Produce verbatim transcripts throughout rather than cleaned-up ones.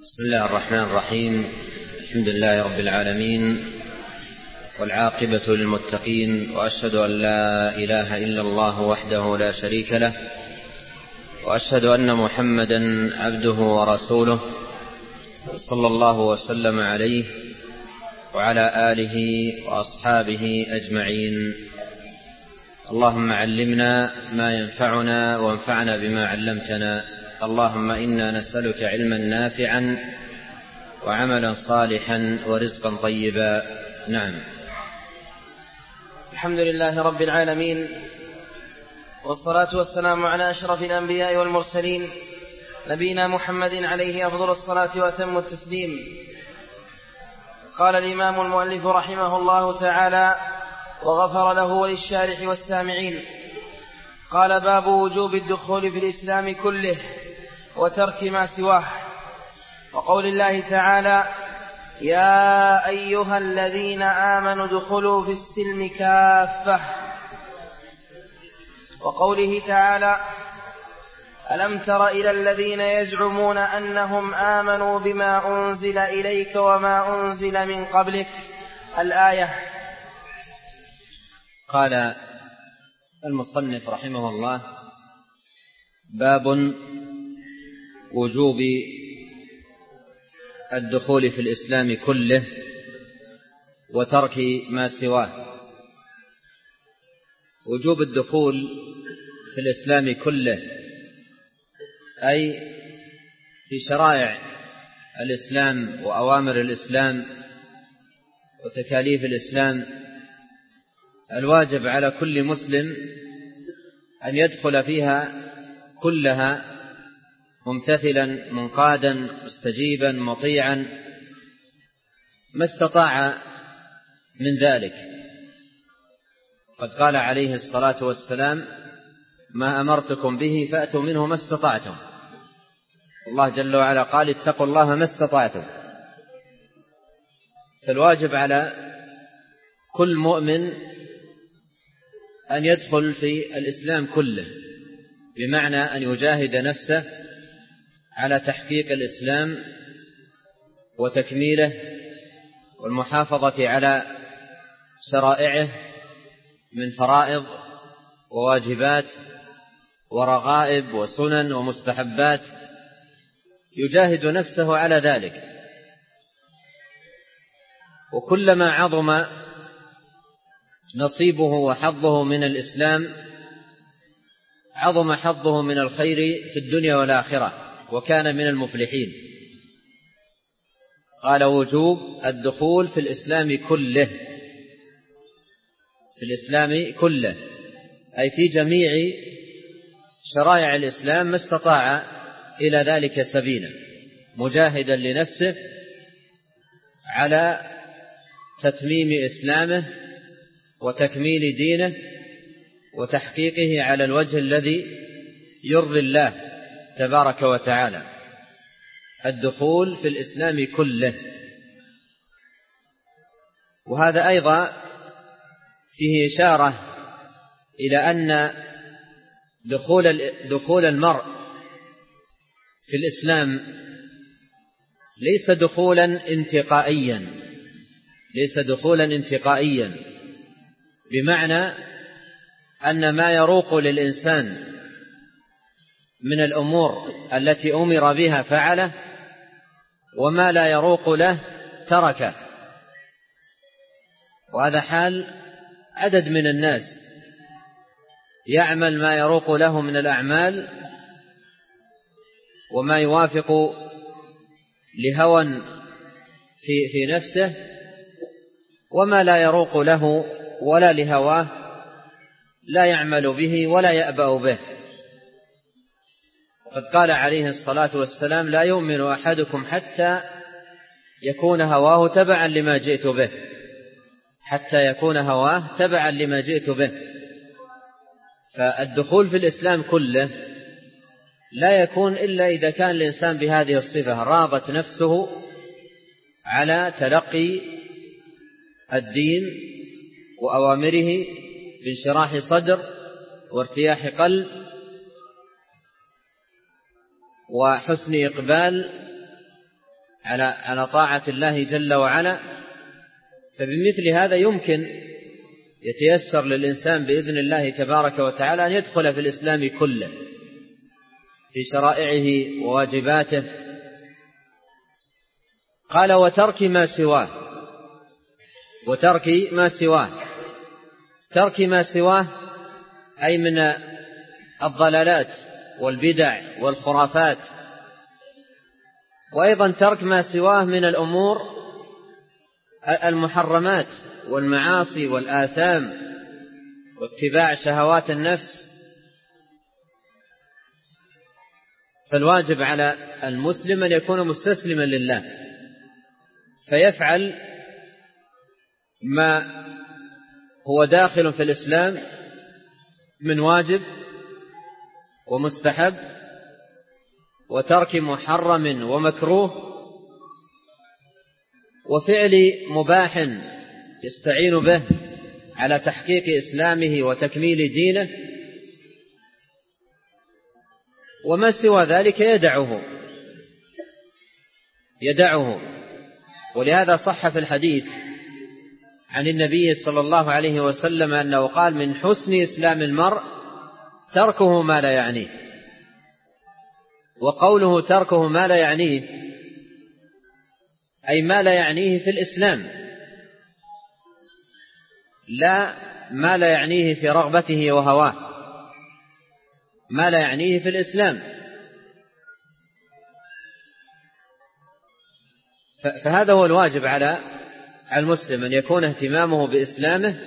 بسم الله الرحمن الرحيم. الحمد لله رب العالمين، والعاقبة للمتقين، وأشهد أن لا إله إلا الله وحده لا شريك له، وأشهد أن محمدا عبده ورسوله صلى الله وسلم عليه وعلى آله وأصحابه أجمعين. اللهم علمنا ما ينفعنا وانفعنا بما علمتنا. اللهم إنا نسألك علما نافعا وعملا صالحا ورزقا طيبا. نعم. الحمد لله رب العالمين، والصلاة والسلام على أشرف الأنبياء والمرسلين، نبينا محمد عليه أفضل الصلاة وأتم التسليم. قال الإمام المؤلف رحمه الله تعالى وغفر له وللشارح والسامعين: قال: باب وجوب الدخول في الإسلام كله وترك ما سواه. وقول الله تعالى: يا أيها الذين آمنوا ادخلوا في السلم كافة. وقوله تعالى: ألم تر إلى الذين يزعمون أنهم آمنوا بما أنزل إليك وما أنزل من قبلك. الآية. قال المصنف رحمه الله: باب وجوب الدخول في الإسلام كله وترك ما سواه. وجوب الدخول في الإسلام كله أي في شرائع الإسلام وأوامر الإسلام وتكاليف الإسلام، الواجب على كل مسلم أن يدخل فيها كلها ممتثلا منقادا مستجيبا مطيعا ما استطاع من ذلك. قد قال عليه الصلاة والسلام: ما أمرتكم به فأتوا منه ما استطعتم. الله جل وعلا قال: اتقوا الله ما استطعتم. فالواجب على كل مؤمن أن يدخل في الإسلام كله، بمعنى أن يجاهد نفسه على تحقيق الإسلام وتكميله والمحافظة على شرائعه من فرائض وواجبات ورغائب وسنن ومستحبات، يجاهد نفسه على ذلك. وكلما عظم نصيبه وحظه من الإسلام عظم حظه من الخير في الدنيا والآخرة، وكان من المفلحين. قال: وجوب الدخول في الإسلام كله. في الإسلام كله أي في جميع شرائع الإسلام ما استطاع إلى ذلك سبيلا، مجاهدا لنفسه على تتميم إسلامه وتكميل دينه وتحقيقه على الوجه الذي يرضي الله تبارك وتعالى. الدخول في الإسلام كله. وهذا أيضا فيه إشارة إلى أن دخول دخول المرء في الإسلام ليس دخولا انتقائيا ليس دخولا انتقائيا بمعنى أن ما يروق للإنسان من الأمور التي أمر بها فعله، وما لا يروق له تركه. وهذا حال عدد من الناس، يعمل ما يروق له من الأعمال وما يوافق لهوى في في نفسه، وما لا يروق له ولا لهواه لا يعمل به ولا يأبأ به. وقد قال عليه الصلاة والسلام: لا يؤمن أحدكم حتى يكون هواه تبعا لما جئت به حتى يكون هواه تبعا لما جئت به. فالدخول في الإسلام كله لا يكون إلا إذا كان الإنسان بهذه الصفة: راضت نفسه على تلقي الدين وأوامره بانشراح صدر وارتياح قلب وحسن إقبال على على طاعة الله جل وعلا، فبمثل هذا يمكن يتيسر للإنسان بإذن الله تبارك وتعالى أن يدخل في الإسلام كله في شرائعه وواجباته. قال وترك ما سواه، وترك ما سواه، ترك ما سواه أي من الضلالات والبدع والخرافات، وأيضا ترك ما سواه من الأمور المحرمات والمعاصي والآثام واتباع شهوات النفس. فالواجب على المسلم أن يكون مستسلما لله، فيفعل ما هو داخل في الإسلام من واجب ومستحب، وترك محرم ومكروه، وفعل مباح يستعين به على تحقيق إسلامه وتكميل دينه، وما سوى ذلك يدعه يدعه ولهذا صح في الحديث عن النبي صلى الله عليه وسلم أنه قال من حسن إسلام المرء تركه ما لا يعنيه. وقوله تركه ما لا يعنيه أي ما لا يعنيه في الإسلام، لا ما لا يعنيه في رغبته وهواه، ما لا يعنيه في الإسلام. فهذا هو الواجب على المسلم، أن يكون اهتمامه بإسلامه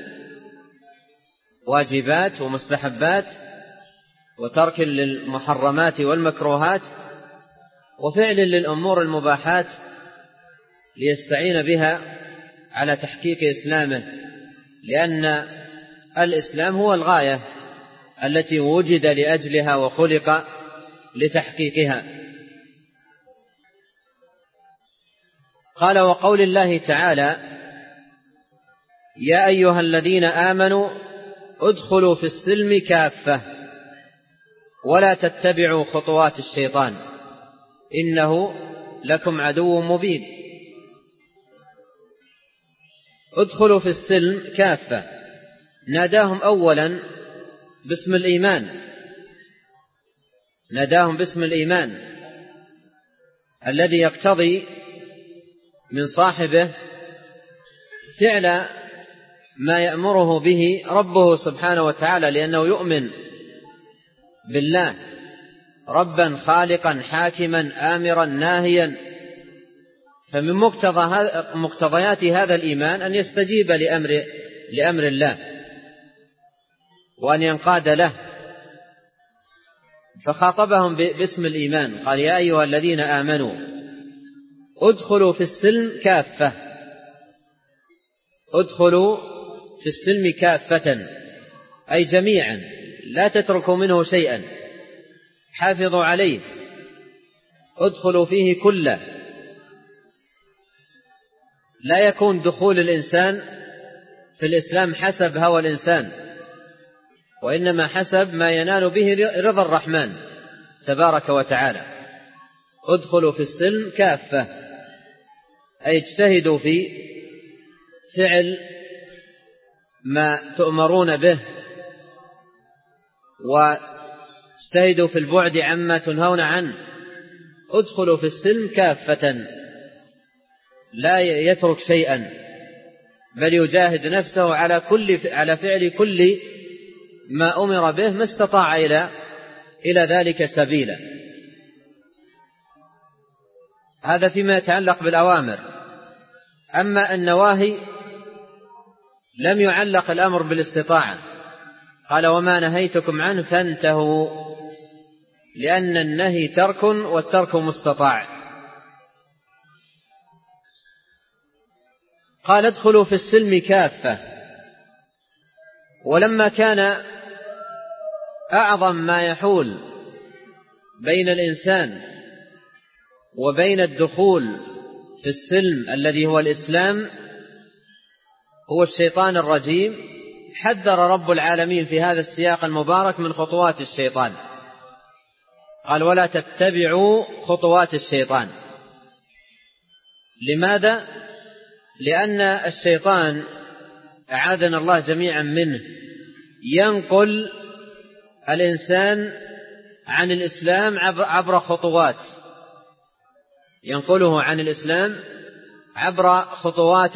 واجبات ومستحبات، وترك للمحرمات والمكروهات، وفعل للأمور المباحات ليستعين بها على تحقيق إسلامه، لأن الإسلام هو الغاية التي وجد لأجلها وخلق لتحقيقها. قال وقول الله تعالى يا أيها الذين آمنوا ادخلوا في السلم كافة ولا تتبعوا خطوات الشيطان إنه لكم عدو مبين. ادخلوا في السلم كافة، ناداهم أولا باسم الإيمان، ناداهم باسم الإيمان الذي يقتضي من صاحبه فعل ما يأمره به ربه سبحانه وتعالى، لأنه يؤمن بالله ربا خالقا حاكما آمرا ناهيا. فمن مقتضى مقتضيات هذا الإيمان أن يستجيب لأمر, لأمر الله وأن ينقاد له. فخاطبهم باسم الإيمان، قال يا أيها الذين آمنوا ادخلوا في السلم كافة، ادخلوا في السلم كافة أي جميعا، لا تتركوا منه شيئا، حافظوا عليه، ادخلوا فيه كله. لا يكون دخول الإنسان في الإسلام حسب هوى الإنسان، وإنما حسب ما ينال به رضا الرحمن تبارك وتعالى. ادخلوا في السلم كافة أي اجتهدوا في فعل ما تؤمرون به، واجتهدوا في البعد عما تنهون عنه. ادخلوا في السلم كافة، لا يترك شيئا، بل يجاهد نفسه على كل على فعل كل ما أمر به ما استطاع إلى إلى ذلك سبيلا. هذا فيما يتعلق بالأوامر. أما النواهي لم يعلق الأمر بالاستطاعة، قال وما نهيتكم عنه فانتهوا، لأن النهي ترك والترك مستطاع. قال ادخلوا في السلم كافة، ولما كان أعظم ما يحول بين الإنسان وبين الدخول في السلم الذي هو الإسلام هو الشيطان الرجيم، حذر رب العالمين في هذا السياق المبارك من خطوات الشيطان، قال ولا تتبعوا خطوات الشيطان. لماذا؟ لأن الشيطان أعاذنا الله جميعا منه ينقل الإنسان عن الإسلام عبر خطوات، ينقله عن الإسلام عبر خطوات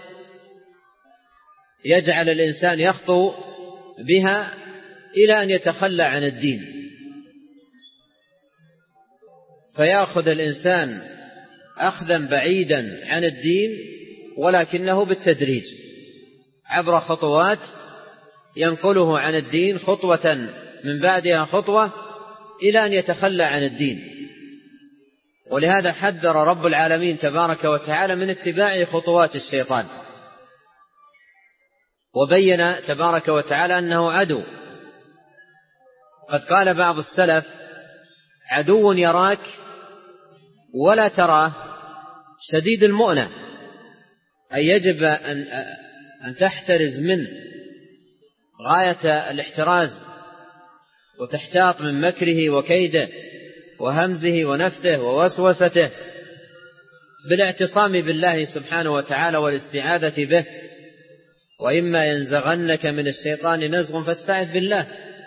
يجعل الإنسان يخطو بها إلى أن يتخلى عن الدين، فيأخذ الإنسان أخذا بعيدا عن الدين ولكنه بالتدريج عبر خطوات ينقله عن الدين خطوة من بعدها خطوة إلى أن يتخلى عن الدين. ولهذا حذر رب العالمين تبارك وتعالى من اتباع خطوات الشيطان، وبين تبارك وتعالى أنه عدو. قد قال بعض السلف: عدو يراك ولا تراه شديد المؤنة، أي يجب أن أن تحترز منه غاية الاحتراز وتحتاط من مكره وكيده وهمزه ونفثه ووسوسته بالاعتصام بالله سبحانه وتعالى والاستعاذة به. وإما ينزغنك من الشيطان نزغ فاستعذ بالله،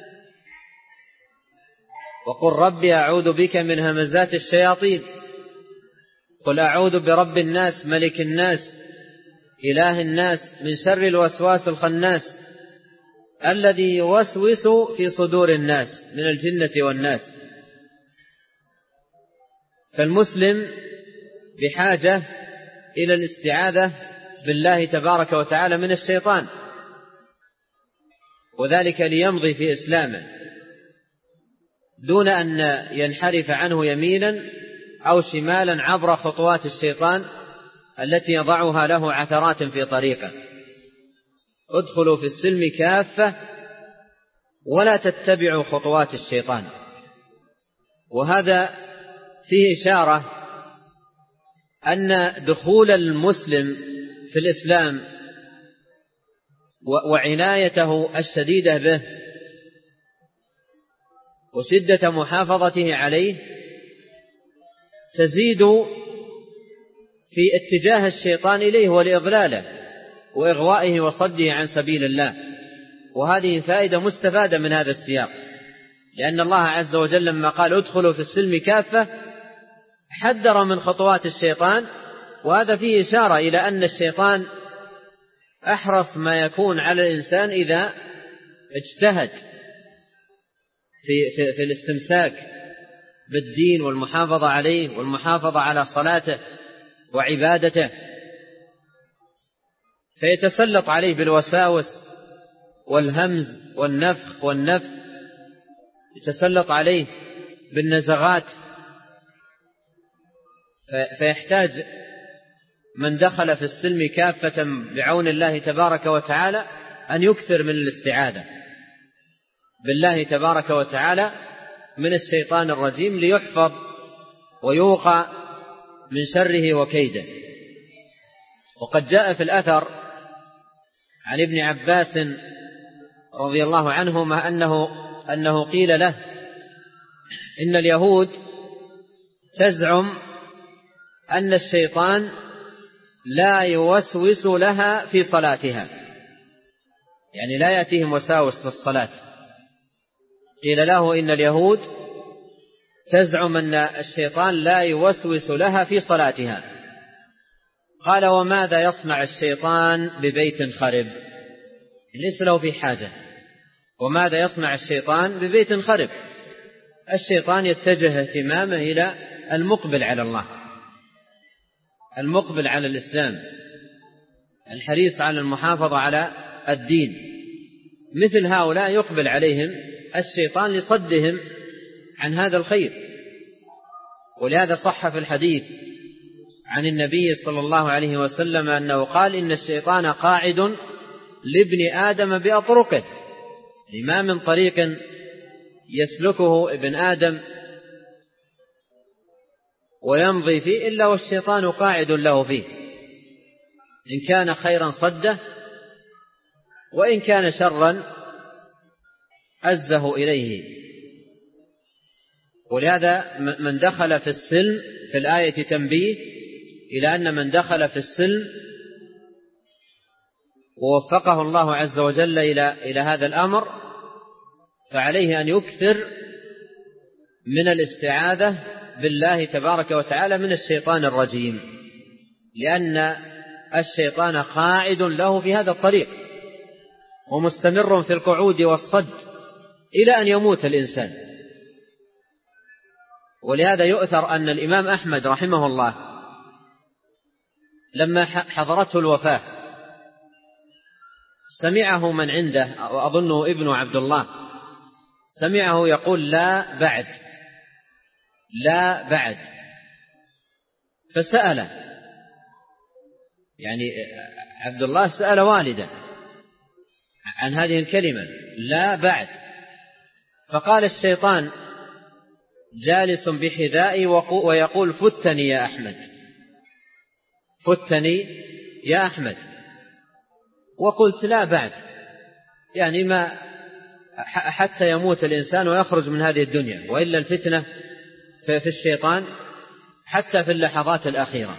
وقل ربي أعوذ بك من همزات الشياطين، قل أعوذ برب الناس ملك الناس إله الناس من شر الوسواس الخناس الذي يوسوس في صدور الناس من الجنة والناس. فالمسلم بحاجة إلى الاستعاذة بالله تبارك وتعالى من الشيطان، وذلك ليمضي في إسلامه دون أن ينحرف عنه يمينا أو شمالا عبر خطوات الشيطان التي يضعها له عثرات في طريقه. ادخلوا في السلم كافة ولا تتبعوا خطوات الشيطان. وهذا فيه إشارة أن دخول المسلم في الإسلام وعنايته الشديدة به وشدة محافظته عليه تزيد في اتجاه الشيطان إليه ولإضلاله وإغوائه وصده عن سبيل الله. وهذه فائدة مستفادة من هذا السياق، لأن الله عز وجل لما قال ادخلوا في السلم كافة حذر من خطوات الشيطان، وهذا فيه إشارة إلى أن الشيطان أحرص ما يكون على الإنسان إذا اجتهد في, في, في الاستمساك بالدين والمحافظة عليه والمحافظة على صلاته وعبادته، فيتسلط عليه بالوساوس والهمز والنفخ والنفث، يتسلط عليه بالنزغات، فيحتاج من دخل في السلم كافة بعون الله تبارك وتعالى أن يكثر من الاستعاذة بالله تبارك وتعالى من الشيطان الرجيم ليحفظ ويوقى من شره وكيده. وقد جاء في الأثر عن ابن عباس رضي الله عنهما أنه, أنه قيل له إن اليهود تزعم أن الشيطان لا يوسوس لها في صلاتها، يعني لا يأتيهم وساوس في الصلاة. قيل له إن اليهود تزعم أن الشيطان لا يوسوس لها في صلاتها. قال وماذا يصنع الشيطان ببيت خرب؟ ليس له في حاجة. وماذا يصنع الشيطان ببيت خرب؟ الشيطان يتجه اهتمامه إلى المقبل على الله، المقبل على الإسلام، الحريص على المحافظة على الدين. مثل هؤلاء يقبل عليهم الشيطان لصدهم عن هذا الخير. ولهذا صح في الحديث عن النبي صلى الله عليه وسلم أنه قال إن الشيطان قاعد لابن آدم بأطرقه، ما من طريق يسلكه ابن آدم ويمضي فيه إلا والشيطان قاعد له فيه، إن كان خيرا صده وإن كان شرا أزه إليه. ولهذا من دخل في السلم في الآية تنبيه إلى أن من دخل في السلم ووفقه الله عز وجل إلى إلى هذا الأمر فعليه أن يكثر من الاستعاذة بالله تبارك وتعالى من الشيطان الرجيم، لأن الشيطان قاعد له في هذا الطريق ومستمر في القعود والصد إلى أن يموت الإنسان. ولهذا يؤثر أن الإمام أحمد رحمه الله لما حضرته الوفاة سمعه من عنده وأظنه ابن عبد الله سمعه يقول لا بعد لا بعد، فسأله، يعني عبد الله سأل والده عن هذه الكلمة لا بعد، فقال الشيطان جالس بحذائي ويقول فتني يا أحمد فتني يا أحمد، وقلت لا بعد، يعني ما حتى يموت الإنسان ويخرج من هذه الدنيا، وإلا الفتنة في الشيطان حتى في اللحظات الأخيرة،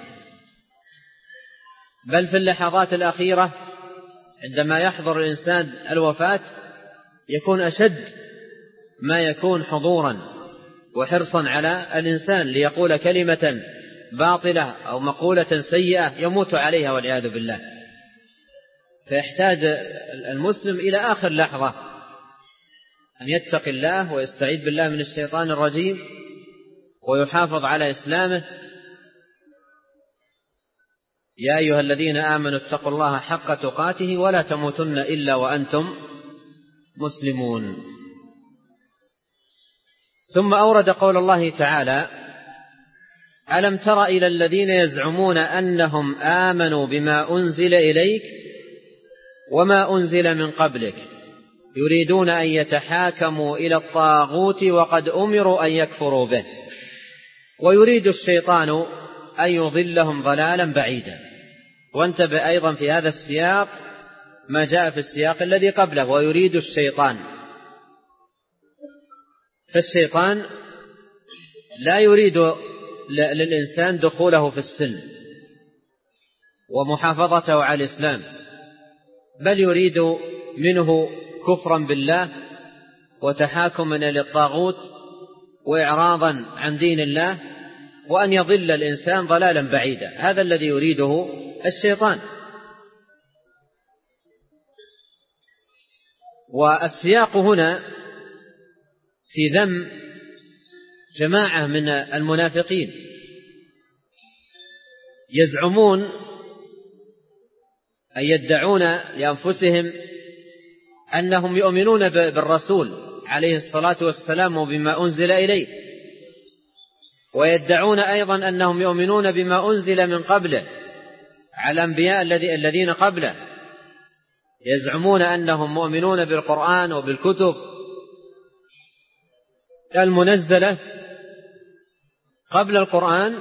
بل في اللحظات الأخيرة عندما يحضر الإنسان الوفاة يكون أشد ما يكون حضورا وحرصا على الإنسان ليقول كلمة باطلة أو مقولة سيئة يموت عليها والعياذ بالله. فيحتاج المسلم إلى آخر لحظة أن يتقي الله ويستعيذ بالله من الشيطان الرجيم ويحافظ على إسلامه. يا أيها الذين آمنوا اتقوا الله حق تقاته ولا تموتن إلا وأنتم مسلمون. ثم أورد قول الله تعالى ألم تر إلى الذين يزعمون أنهم آمنوا بما أنزل إليك وما أنزل من قبلك يريدون أن يتحاكموا إلى الطاغوت وقد أمروا أن يكفروا به ويريد الشيطان أن يضلهم ضلالا بعيدا. وانتبه أيضا في هذا السياق ما جاء في السياق الذي قبله ويريد الشيطان، فالشيطان لا يريد للإنسان دخوله في السلم ومحافظته على الإسلام، بل يريد منه كفرا بالله وتحاكما إلى الطاغوت وإعراضا عن دين الله وأن يضل الإنسان ضلالا بعيدا. هذا الذي يريده الشيطان. والسياق هنا في ذم جماعة من المنافقين يزعمون أن يدعون لأنفسهم أنهم يؤمنون بالرسول عليه الصلاة والسلام وبما أنزل إليه، ويدعون أيضا أنهم يؤمنون بما أنزل من قبله على الأنبياء الذين قبله، يزعمون أنهم مؤمنون بالقرآن وبالكتب المنزلة قبل القرآن،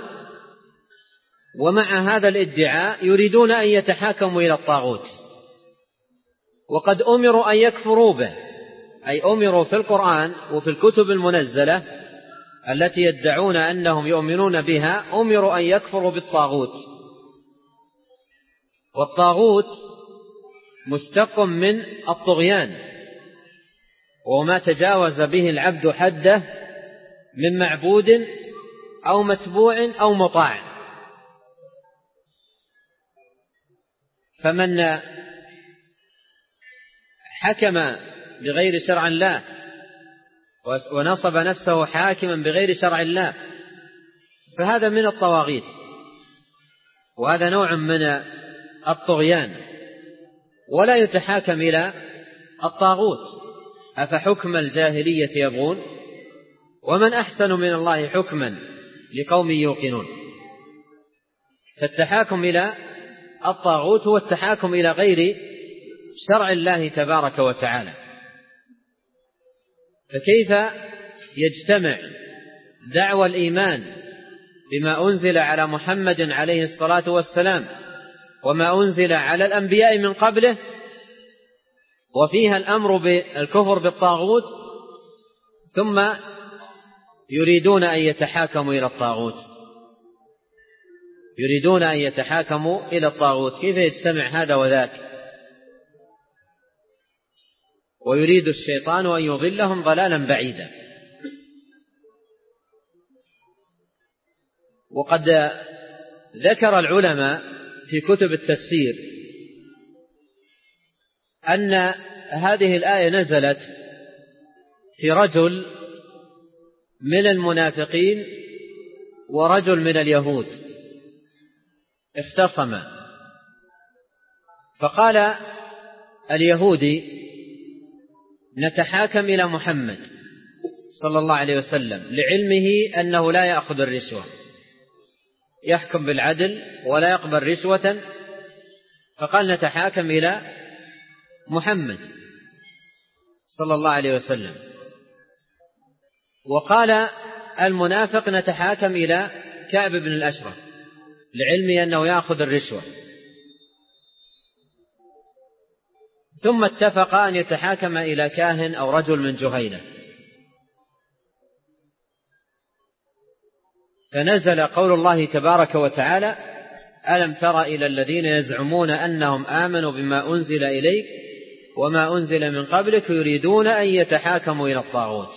ومع هذا الادعاء يريدون أن يتحاكموا إلى الطاغوت وقد أمروا أن يكفروا به، أي أمروا في القرآن وفي الكتب المنزلة التي يدعون أنهم يؤمنون بها أمروا أن يكفروا بالطاغوت. والطاغوت مشتق من الطغيان وما تجاوز به العبد حده من معبود أو متبوع أو مطاع. فمن حكم بغير شرع الله ونصب نفسه حاكما بغير شرع الله فهذا من الطواغيت، وهذا نوع من الطغيان، ولا يتحاكم إلى الطاغوت. أفحكم الجاهلية يبغون ومن أحسن من الله حكما لقوم يوقنون. فالتحاكم إلى الطاغوت هو التحاكم إلى غير شرع الله تبارك وتعالى. فكيف يجتمع دعوى الإيمان بما أنزل على محمد عليه الصلاة والسلام وما أنزل على الأنبياء من قبله وفيها الأمر بالكفر بالطاغوت ثم يريدون أن يتحاكموا إلى الطاغوت؟ يريدون أن يتحاكموا إلى الطاغوت، كيف يجتمع هذا وذاك؟ ويريد الشيطان أن يضلهم ضلالا بعيدا. وقد ذكر العلماء في كتب التفسير أن هذه الآية نزلت في رجل من المنافقين ورجل من اليهود اختصما، فقال اليهودي نتحاكم إلى محمد صلى الله عليه وسلم لعلمه أنه لا يأخذ الرشوة، يحكم بالعدل ولا يقبل رشوة، فقال نتحاكم إلى محمد صلى الله عليه وسلم. وقال المنافق نتحاكم إلى كعب بن الأشرف لعلمه أنه يأخذ الرشوة، ثم اتفق أن يتحاكم إلى كاهن أو رجل من جهينة. فنزل قول الله تبارك وتعالى ألم تر إلى الذين يزعمون أنهم آمنوا بما أنزل إليك وما أنزل من قبلك يريدون أن يتحاكموا إلى الطاغوت.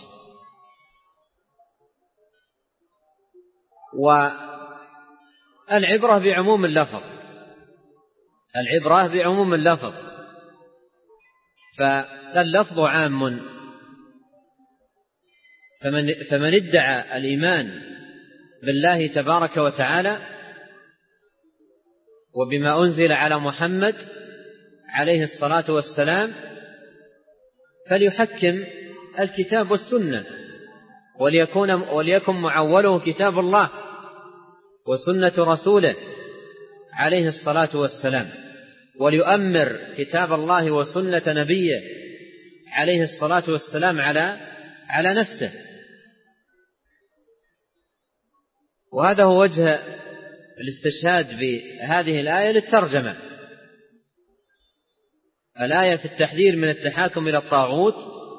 والعبرة بعموم اللفظ، العبرة بعموم اللفظ، فاللفظ عام، فمن, فمن ادعى الإيمان بالله تبارك وتعالى وبما أنزل على محمد عليه الصلاة والسلام فليحكم الكتاب والسنة، وليكون, وليكن معوله كتاب الله وسنة رسوله عليه الصلاة والسلام، وليؤمر كتاب الله وسنة نبيه عليه الصلاة والسلام على على نفسه. وهذا هو وجه الاستشهاد بهذه الآية للترجمة. الآية في التحذير من التحاكم إلى الطاغوت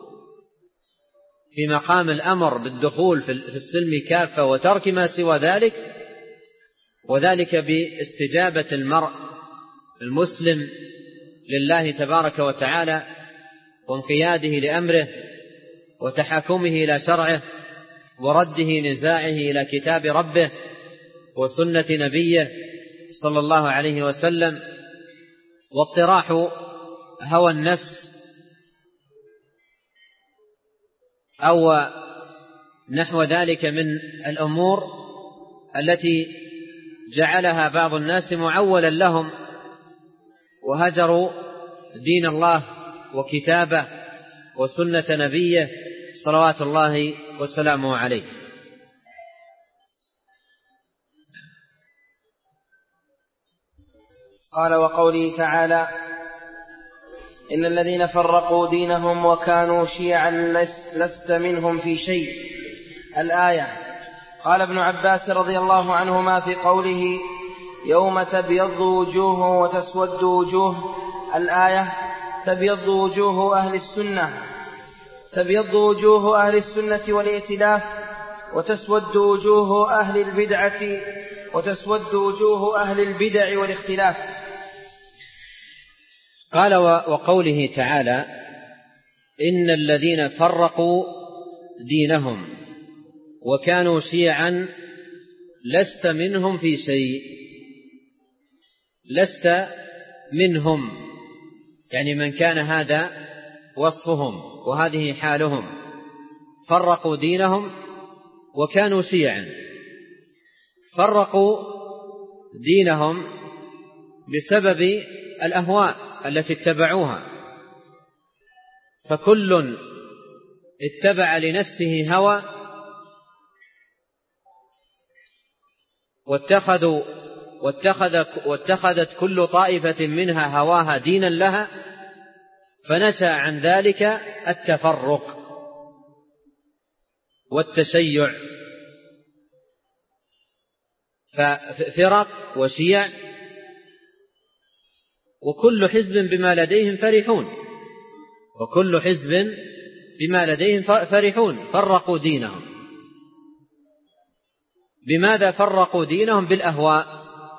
في مقام الأمر بالدخول في السلم كافة وترك ما سوى ذلك، وذلك باستجابة المرء المسلم لله تبارك وتعالى وانقياده لأمره وتحاكمه إلى شرعه ورده نزاعه إلى كتاب ربه وسنة نبيه صلى الله عليه وسلم، واطراح هوى النفس أو نحو ذلك من الأمور التي جعلها بعض الناس معولا لهم وهجروا دين الله وكتابه وسنة نبيه صلوات الله وسلامه عليه. قال وقوله تعالى إن الذين فرقوا دينهم وكانوا شيعا لست منهم في شيء، الآية. قال ابن عباس رضي الله عنهما في قوله يوم تبيض وجوه وتسود وجوه، الآية تبيض وجوه أهل السنة تبيض وجوه أهل السنة والائتلاف، وتسود وجوه أهل البدعة وتسود وجوه أهل البدع والاختلاف. قال وقوله تعالى إن الذين فرقوا دينهم وكانوا شيعا لست منهم في شيء، لست منهم يعني من كان هذا وصفهم وهذه حالهم، فرقوا دينهم وكانوا شيعا. فرقوا دينهم بسبب الأهواء التي اتبعوها، فكل اتبع لنفسه هوى واتخذوا واتخذت, واتخذت كل طائفة منها هواها دينا لها، فنشأ عن ذلك التفرق والتشيع، ففرق وشيع وكل حزب بما لديهم فرحون وكل حزب بما لديهم فرحون. فرقوا دينهم. بماذا فرقوا دينهم؟ بالأهواء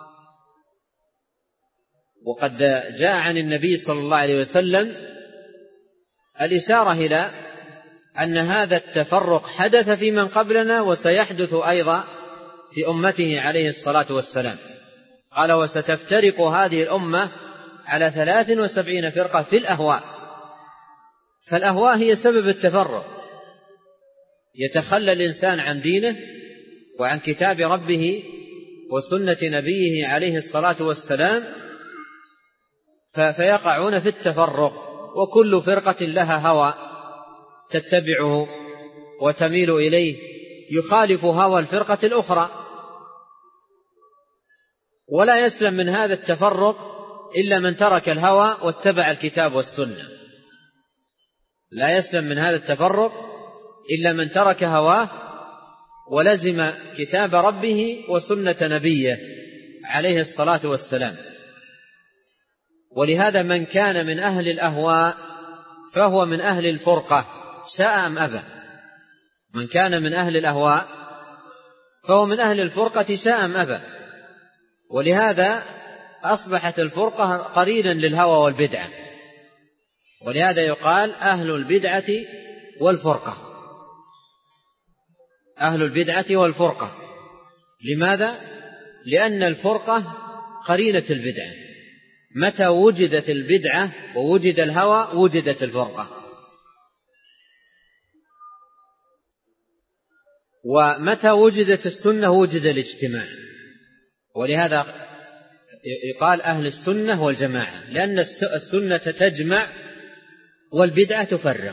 وقد جاء عن النبي صلى الله عليه وسلم الإشارة إلى أن هذا التفرق حدث في من قبلنا وسيحدث أيضا في أمته عليه الصلاة والسلام. قال: وستفترق هذه الأمة على ثلاث وسبعين فرقة في الأهواء. فالأهواء هي سبب التفرق، يتخلى الإنسان عن دينه وعن كتاب ربه وسنة نبيه عليه الصلاة والسلام، فيقعون في التفرق، وكل فرقة لها هوى تتبعه وتميل إليه يخالف هوى الفرقة الأخرى. ولا يسلم من هذا التفرق إلا من ترك الهوى واتبع الكتاب والسنة. لا يسلم من هذا التفرق إلا من ترك هواه ولزم كتاب ربه وسنة نبيه عليه الصلاة والسلام. ولهذا من كان من أهل الأهواء فهو من أهل الفرقة شاء أم أبى. من كان من أهل الأهواء فهو من أهل الفرقة شاء أم أبى. ولهذا أصبحت الفرقة قرينا للهوى والبدعة، ولهذا يقال أهل البدعة والفرقة. أهل البدعة والفرقة. لماذا؟ لأن الفرقة قرينة البدعة. متى وجدت البدعة ووجد الهوى وجدت الفرقة. ومتى وجدت السنة وجد الاجتماع. ولهذا يقال أهل السنة والجماعة، لأن السنة تجمع والبدعة تفرق.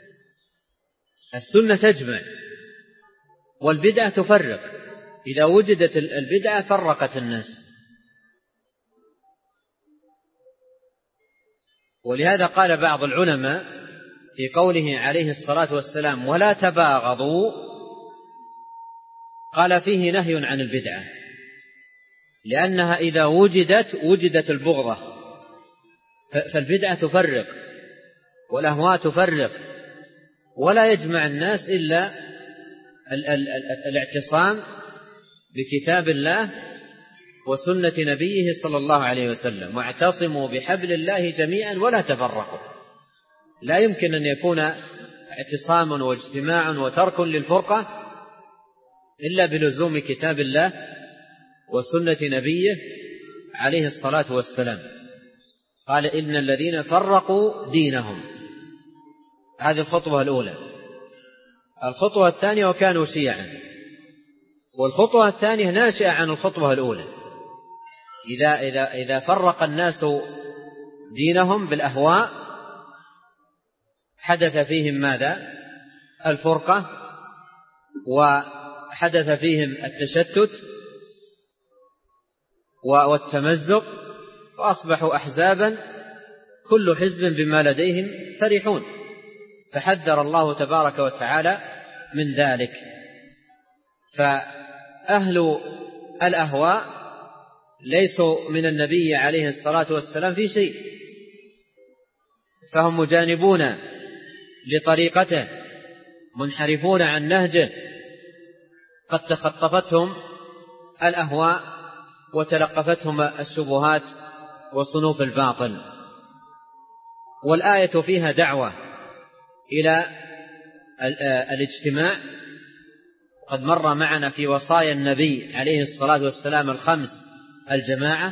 السنة تجمع والبدعة تفرق. إذا وجدت البدعة فرقت الناس. ولهذا قال بعض العلماء في قوله عليه الصلاة والسلام: ولا تباغضوا، قال فيه نهي عن البدعة، لأنها إذا وجدت وجدت البغضة. فالبدعة تفرق والأهواء تفرق، ولا يجمع الناس إلا الاعتصام بكتاب الله وسنة نبيه صلى الله عليه وسلم. واعتصموا بحبل الله جميعا ولا تفرقوا. لا يمكن أن يكون اعتصام واجتماع وترك للفرقة إلا بلزوم كتاب الله وسنة نبيه عليه الصلاة والسلام. قال: إن الذين فرقوا دينهم. هذه الخطوة الأولى. الخطوة الثانية: وكانوا شيعا. والخطوة الثانية ناشئة عن الخطوة الأولى. إذا, إذا, إذا فرق الناس دينهم بالأهواء حدث فيهم ماذا؟ الفرقة، وحدث فيهم التشتت والتمزق، وأصبحوا أحزابا كل حزب بما لديهم فرحون. فحذر الله تبارك وتعالى من ذلك. فأهل الأهواء ليسوا من النبي عليه الصلاة والسلام في شيء، فهم مجانبون لطريقته، منحرفون عن نهجه، قد تخطفتهم الأهواء وتلقفتهم الشبهات وصنوف الباطل. والآية فيها دعوة إلى الاجتماع. قد مر معنا في وصايا النبي عليه الصلاة والسلام الخمس الجماعة.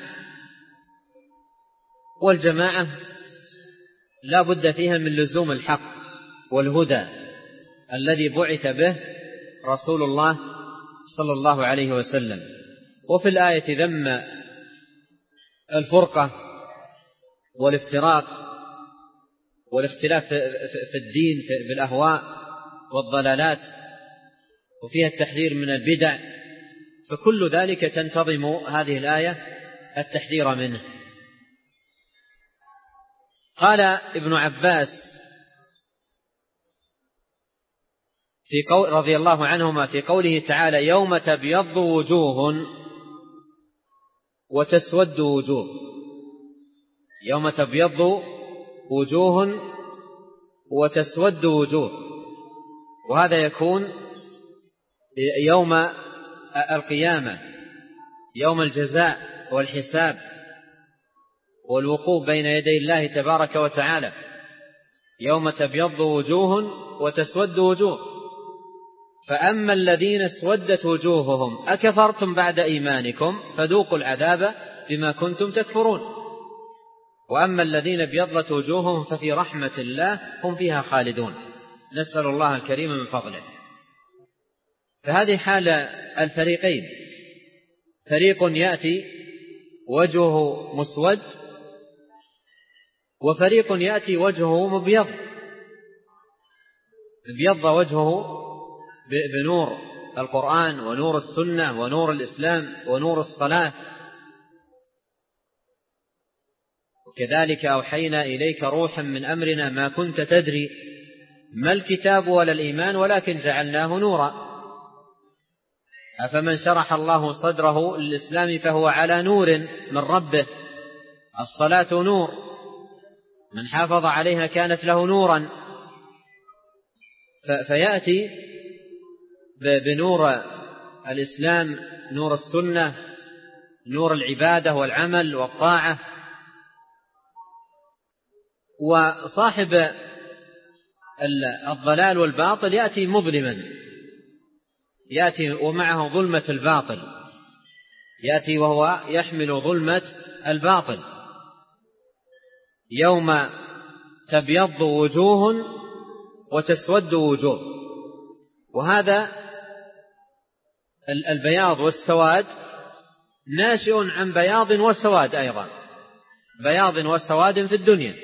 والجماعة لا بد فيها من لزوم الحق والهدى الذي بعث به رسول الله صلى الله عليه وسلم. وفي الآية ذم الفرقة والافتراق والاختلاف في الدين بالأهواء والضلالات، وفيها التحذير من البدع. فكل ذلك تنتظم هذه الآية التحذير منه. قال ابن عباس في قول رضي الله عنهما في قوله تعالى: يوم تبيض وجوه وتسود وجوه. يوم تبيض وجوه وتسود وجوه، وهذا يكون يوم القيامة، يوم الجزاء والحساب. والوقوف بين يدي الله تبارك وتعالى يوم تبيض وجوه وتسود وجوه. فأما الذين اسودت وجوههم أكفرتم بعد إيمانكم فذوقوا العذاب بما كنتم تكفرون، وأما الذين ابيضت وجوههم ففي رحمة الله هم فيها خالدون. نسأل الله الكريم من فضله. فهذه حال الفريقين، فريق يأتي وجهه مسود، وفريق يأتي وجهه مبيض، ابيض وجهه بنور القرآن ونور السنة ونور الإسلام ونور الصلاة. وكذلك أوحينا إليك روحا من أمرنا ما كنت تدري ما الكتاب ولا الإيمان ولكن جعلناه نورا. أفمن شرح الله صدره للإسلام فهو على نور من ربه. الصلاة نور، من حافظ عليها كانت له نورا. فيأتي بنور الإسلام، نور السنة، نور العبادة والعمل والطاعة. وصاحب الضلال والباطل يأتي مظلما، يأتي ومعه ظلمة الباطل، يأتي وهو يحمل ظلمة الباطل. يوم تبيض وجوه وتسود وجوه. وهذا البياض والسواد ناشئ عن بياض وسواد أيضا، بياض وسواد في الدنيا.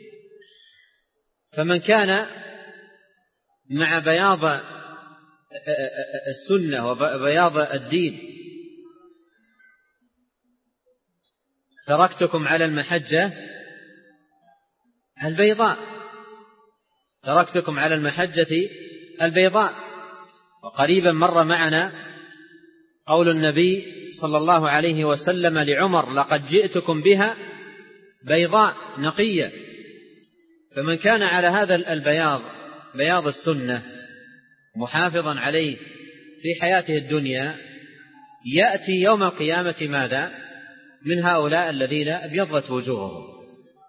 فمن كان مع بياض السنة وبياض الدين تركتكم على المحجة البيضاء، تركتكم على المحجة البيضاء. وقريبا مر معنا قول النبي صلى الله عليه وسلم لعمر: لقد جئتكم بها بيضاء نقية. فمن كان على هذا البياض، بياض السنة، محافظا عليه في حياته الدنيا، يأتي يوم القيامة ماذا؟ من هؤلاء الذين ابيضت وجوههم.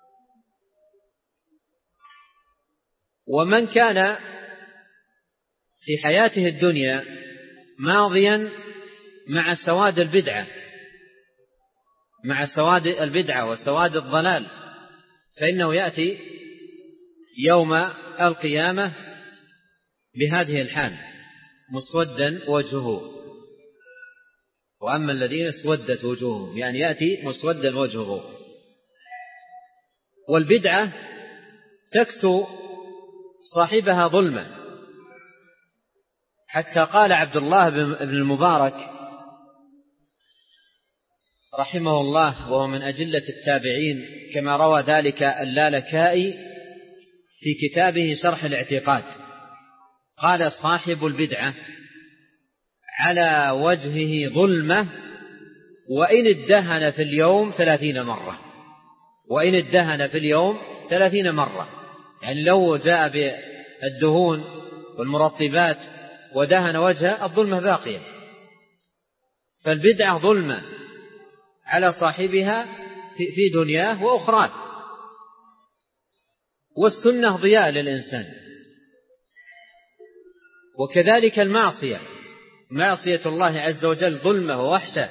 ومن كان في حياته الدنيا ماضيا مع سواد البدعة، مع سواد البدعة وسواد الضلال، فإنه يأتي يوم القيامة بهذه الحال مسودا وجهه. وأما الذين اسودت وجوههم يعني يأتي مسودا وجهه. والبدعة تكسو صاحبها ظلمة، حتى قال عبد الله بن المبارك رحمه الله، وهو من أجلة التابعين، كما روى ذلك اللالكائي في كتابه شرح الاعتقاد، قال: صاحب البدعة على وجهه ظلمة وإن ادهن في اليوم ثلاثين مرة، وإن ادهن في اليوم ثلاثين مرة. يعني لو جاء بالدهون والمرطبات ودهن وجهه الظلمة باقية. فالبدعة ظلمة على صاحبها في دنياه وأخراه، والسنة ضياء للإنسان. وكذلك المعصية، معصية الله عز وجل ظلمة ووحشة.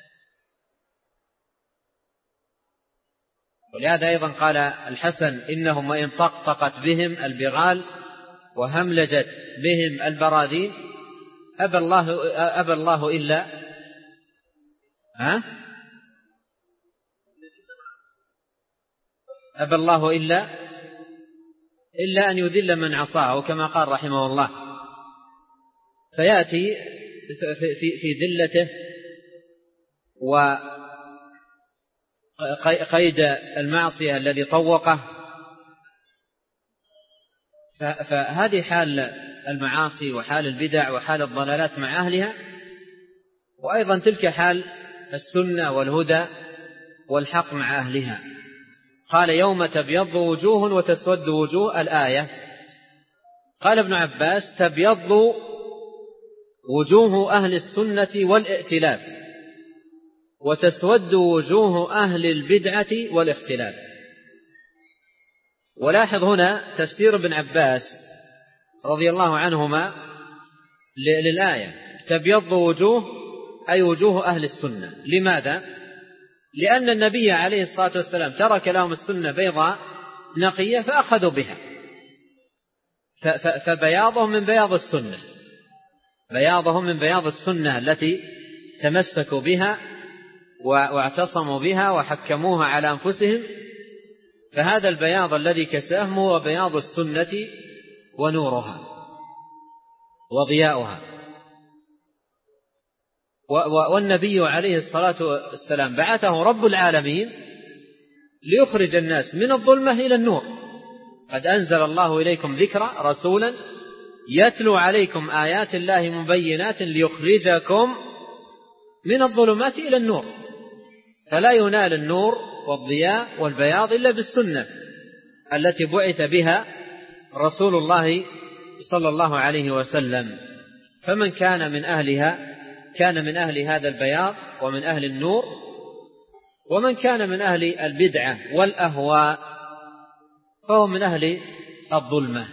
ولهذا أيضا قال الحسن: إنهم وإن طقطقت بهم البغال وهملجت بهم البراذين أبى الله, أبى الله إلا ها أبى الله إلا إلا أن يذل من عصاه، كما قال رحمه الله. فيأتي في ذلته وقيد المعصية الذي طوقه. فهذه حال المعاصي وحال البدع وحال الضلالات مع أهلها. وأيضا تلك حال السنة والهدى والحق مع أهلها. قال: يوم تبيض وجوه وتسود وجوه. الآية قال ابن عباس: تبيض وجوه أهل السنة والائتلاف، وتسود وجوه أهل البدعة والاختلاف. ولاحظ هنا تفسير ابن عباس رضي الله عنهما للآية: تبيض وجوه أي وجوه أهل السنة. لماذا؟ لأن النبي عليه الصلاة والسلام ترك لهم السنة بيضاء نقية فأخذوا بها، فبياضهم من بياض السنة، بياضهم من بياض السنة التي تمسكوا بها واعتصموا بها وحكموها على أنفسهم. فهذا البياض الذي كساهم هو بياض السنة ونورها وضياؤها. والنبي عليه الصلاة والسلام بعثه رب العالمين ليخرج الناس من الظلمة إلى النور. قد أنزل الله إليكم ذكرا رسولا يتلو عليكم آيات الله مبينات ليخرجكم من الظلمات إلى النور. فلا ينال النور والضياء والبياض إلا بالسنة التي بعث بها رسول الله صلى الله عليه وسلم. فمن كان من أهلها كان من أهل هذا البياض ومن أهل النور، ومن كان من أهل البدعة والأهواء فهو من أهل الظلمة.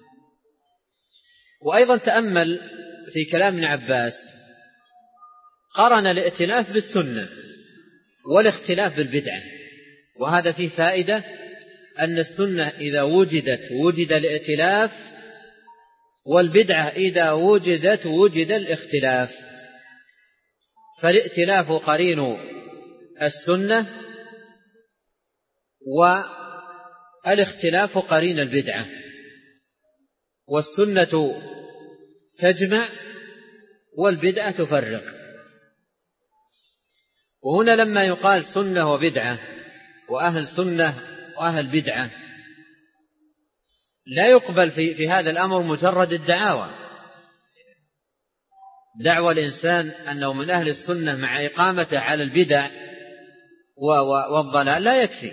وأيضا تأمل في كلام ابن عباس، قرن الائتلاف بالسنة والاختلاف بالبدعة، وهذا فيه فائدة أن السنة إذا وجدت وجد الائتلاف، والبدعة إذا وجدت وجد الاختلاف. فالائتلاف قرين السنة والاختلاف قرين البدعة، والسنة تجمع والبدعة تفرق. وهنا لما يقال سنة وبدعة وأهل سنة وأهل بدعة لا يقبل في, في هذا الأمر مجرد الدعاوى. دعوى الإنسان أنه من أهل السنة مع إقامته على البدع والضلال لا يكفي.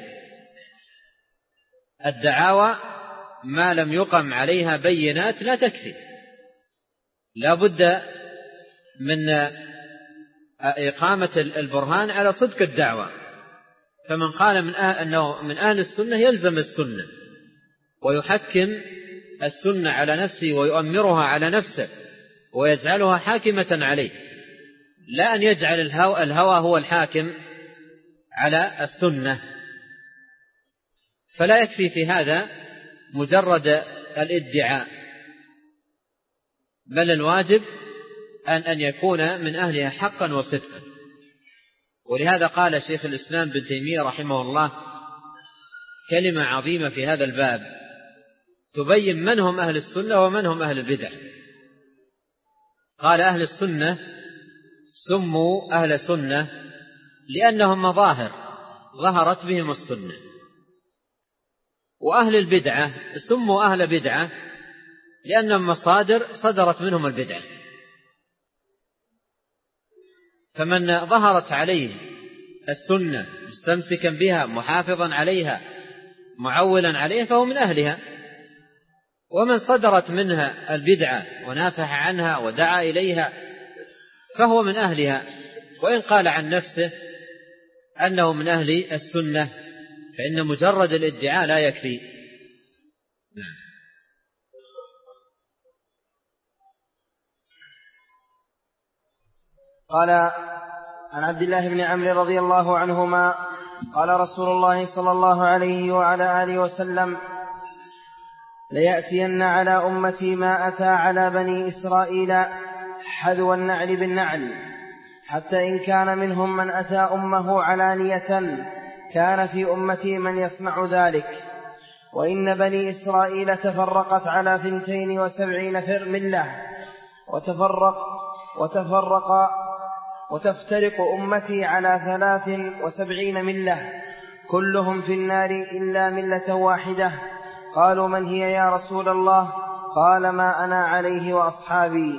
الدعاوى ما لم يقم عليها بينات لا تكفي، لا بد من إقامة البرهان على صدق الدعوة. فمن قال من أهل أنه من أهل السنة يلزم السنة ويحكم السنة على نفسه ويؤمرها على نفسه ويجعلها حاكمة عليه، لا أن يجعل الهوى, الهوى هو الحاكم على السنة. فلا يكفي في هذا مجرد الادعاء، بل الواجب أن أن يكون من أهلها حقا وصدقا. ولهذا قال شيخ الإسلام بن تيمية رحمه الله كلمة عظيمة في هذا الباب تبين من هم أهل السنة ومن هم أهل البدع. قال: أهل السنة سموا أهل سنة لأنهم مظاهر ظهرت بهم السنة، وأهل البدعة سموا أهل بدعة لأنهم مصادر صدرت منهم البدعة. فمن ظهرت عليه السنة مستمسكا بها محافظا عليها معولا عليها فهو من أهلها، ومن صدرت منها البدعة ونافح عنها ودعا إليها فهو من أهلها، وإن قال عن نفسه أنه من أهل السنة فإن مجرد الادعاء لا يكفي. نعم. قال عن عبد الله بن عمرو رضي الله عنهما قال رسول الله صلى الله عليه وعلى آله وسلم: ليأتين على أمتي ما أتى على بني إسرائيل حذو النعل بالنعل، حتى إن كان منهم من أتى أمه علانية كان في أمتي من يصنع ذلك. وإن بني إسرائيل تفرقت على ثنتين وسبعين ملة، وتفرق وتفرق وتفترق أمتي على ثلاث وسبعين ملة، كلهم في النار إلا ملة واحدة. قالوا: من هي يا رسول الله؟ قال: ما أنا عليه وأصحابي.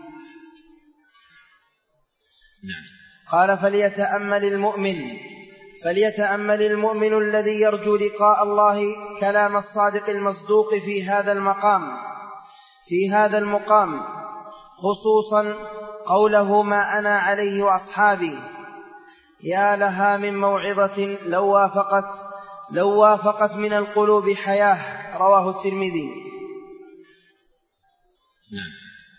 قال: فليتأمل المؤمن فليتأمل المؤمن الذي يرجو لقاء الله كلام الصادق المصدوق في هذا المقام في هذا المقام خصوصا قوله: ما أنا عليه وأصحابي. يا لها من موعظة لو وافقت لو وافقت من القلوب حياة. رواه الترمذي. نعم.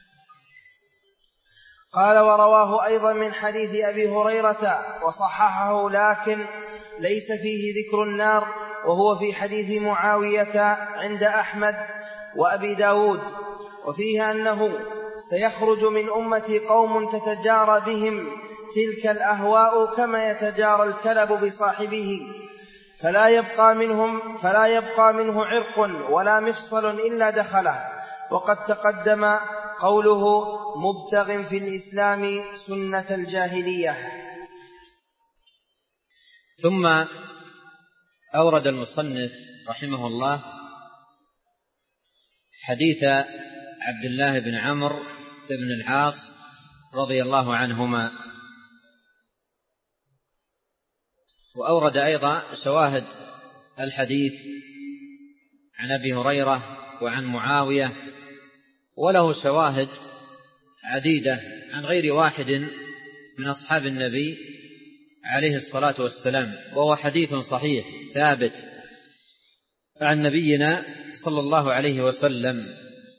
قال ورواه أيضا من حديث أبي هريرة وصححه لكن ليس فيه ذكر النار، وهو في حديث معاوية عند أحمد وأبي داود، وفيه أنه سيخرج من أمتي قوم تتجارى بهم تلك الأهواء كما يتجارى الكلب بصاحبه، فلا يبقى منهم فلا يبقى منه عرق ولا مفصل إلا دخله. وقد تقدم قوله مبتغ في الإسلام سنة الجاهلية. ثم أورد المصنف رحمه الله حديث عبد الله بن عمرو بن العاص رضي الله عنهما، وأورد أيضا شواهد الحديث عن أبي هريرة وعن معاوية، وله شواهد عديدة عن غير واحد من أصحاب النبي عليه الصلاة والسلام، وهو حديث صحيح ثابت عن نبينا صلى الله عليه وسلم،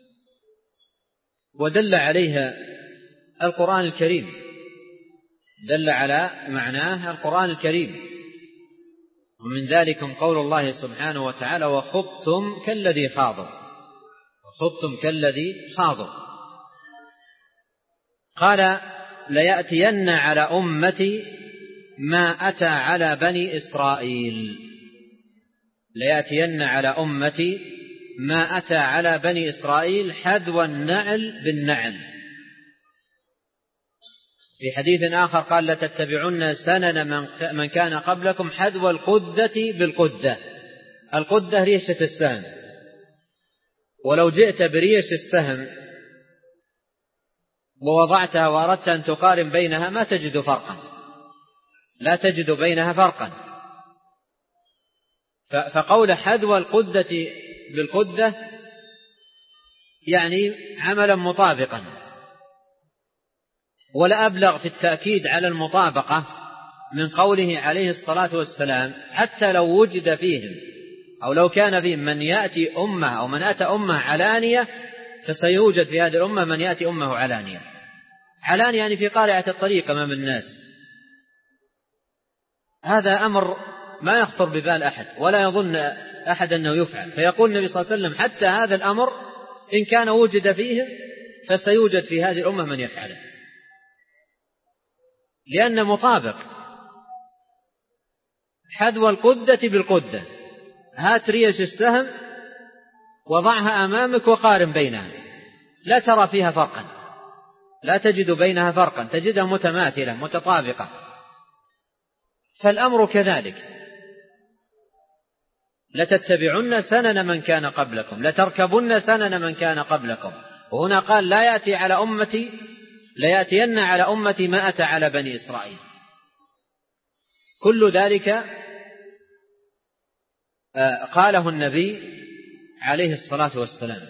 ودل عليها القرآن الكريم، دل على معناه القرآن الكريم. ومن ذلك قول الله سبحانه وتعالى وخضتم كالذي خاضوا، وخضتم كالذي خاضوا. قال ليأتين على أمتي ما أتى على بني إسرائيل، ليأتين على أمتي ما أتى على بني إسرائيل حذو النعل بالنعل. في حديث آخر قال لتتبعن سنن من كان قبلكم حذو القذة بالقذة. القذة ريشة السهم، ولو جئت بريش السهم ووضعتها وأردت أن تقارن بينها ما تجد فرقا، لا تجد بينها فرقا. فقول حذو القذة بالقذة يعني عملا مطابقا، ولا أبلغ في التأكيد على المطابقة من قوله عليه الصلاة والسلام حتى لو وجد فيهم أو لو كان فيهم من يأتي أمة أو من أتى أمة علانية فسيوجد في هذه الأمة من يأتي أمه علانية. علانية يعني في قارعة الطريق أمام الناس. هذا أمر ما يخطر ببال أحد ولا يظن أحد أنه يفعل، فيقول النبي صلى الله عليه وسلم حتى هذا الأمر إن كان وجد فيه فسيوجد في هذه الأمة من يفعله، لأن مطابق. حذو القذة بالقذة، هات ريش السهم وضعها أمامك وقارن بينها، لا ترى فيها فرقا، لا تجد بينها فرقا، تجدها متماثلة متطابقة. فالأمر كذلك، لتتبعن سنن من كان قبلكم، لتركبن سنن من كان قبلكم. وهنا قال لا يأتي على أمتي ليأتين على أمتي ما أتى على بني إسرائيل. كل ذلك قاله النبي عليه الصلاة والسلام.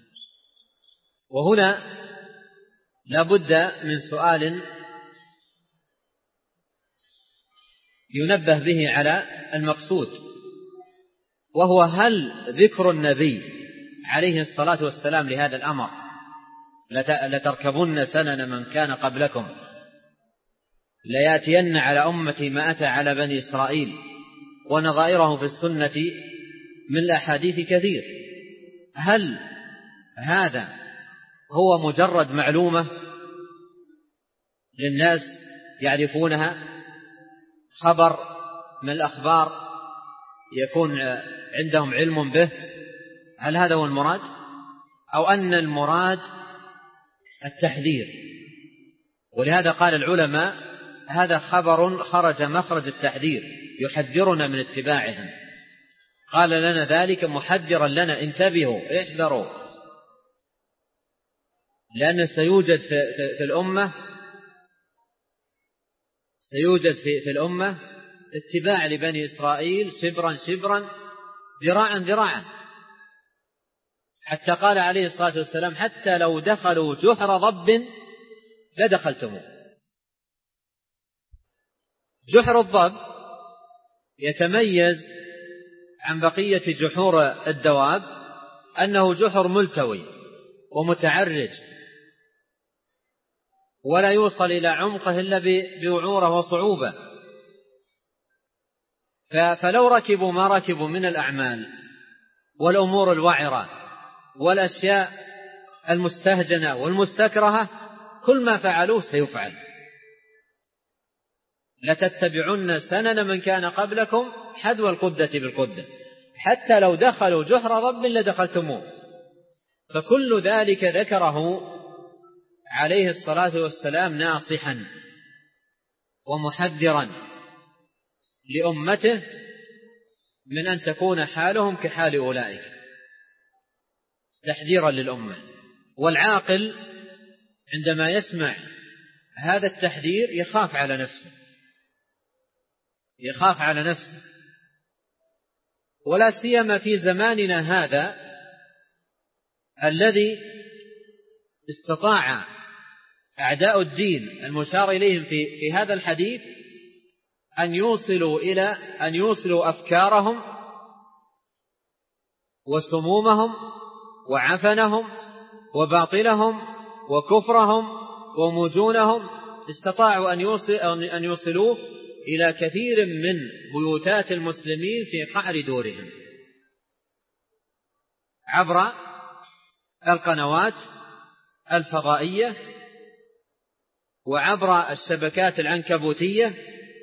وهنا لا بد من سؤال ينبه به على المقصود، وهو هل ذكر النبي عليه الصلاة والسلام لهذا الأمر لتركبن سنن من كان قبلكم ليأتين على أمتي ما أتى على بني إسرائيل ونظائره في السنة من الأحاديث كثير، هل هذا هو مجرد معلومة للناس يعرفونها، خبر من الأخبار يكون عندهم علم به؟ هل هذا هو المراد، أو أن المراد التحذير؟ ولهذا قال العلماء هذا خبر خرج مخرج التحذير، يحذرنا من اتباعهم. قال لنا ذلك محذرا لنا، انتبهوا احذروا، لأن سيوجد في, في, في الأمة سيوجد في, في الأمة اتباع لبني إسرائيل شبرا شبرا ذراعا ذراعا، حتى قال عليه الصلاة والسلام حتى لو دخلوا جحر ضب لدخلتموه. جحر الضب يتميز عن بقية جحور الدواب أنه جحر ملتوي ومتعرج، ولا يوصل إلى عمقه إلا بوعوره وصعوبة. فلو ركبوا ما ركبوا من الأعمال والأمور الوعرة والأشياء المستهجنة والمستكرهة، كل ما فعلوه سيفعل. لتتبعن سنن من كان قبلكم حذو القدة بالقدة، حتى لو دخلوا جحر ضب لدخلتموه. فكل ذلك ذكره عليه الصلاة والسلام ناصحا ومحذرا لأمته من أن تكون حالهم كحال أولئك، تحذيرا للأمة. والعاقل عندما يسمع هذا التحذير يخاف على نفسه، يخاف على نفسه، ولا سيما في زماننا هذا الذي استطاع أعداء الدين المشار إليهم في, في هذا الحديث أن يوصلوا إلى أن يوصلوا أفكارهم وسمومهم وعفنهم وباطلهم وكفرهم ومجونهم، استطاعوا أن يوصل أن يوصلوه إلى كثير من بيوتات المسلمين في قعر دورهم عبر القنوات الفضائية وعبر الشبكات العنكبوتية.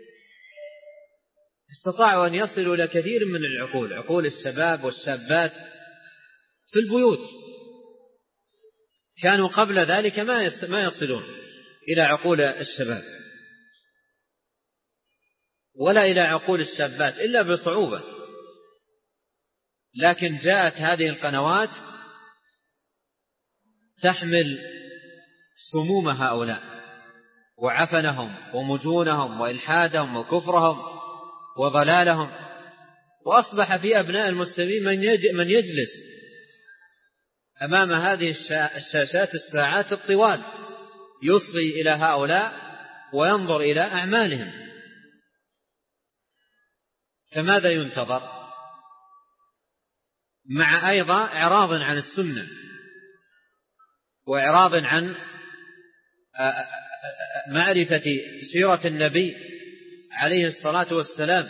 استطاعوا أن يصلوا إلى كثير من العقول، عقول الشباب والشابات في البيوت. كانوا قبل ذلك ما يصلون إلى عقول الشباب ولا إلى عقول الشابات إلا بصعوبة، لكن جاءت هذه القنوات تحمل سموم هؤلاء وعفنهم ومجونهم وإلحادهم وكفرهم وضلالهم، وأصبح في أبناء المسلمين من يجلس أمام هذه الشاشات الساعات الطوال يصغي إلى هؤلاء وينظر إلى أعمالهم. فماذا ينتظر؟ مع أيضا إعراض عن السنة وإعراض عن معرفة سيرة النبي عليه الصلاة والسلام.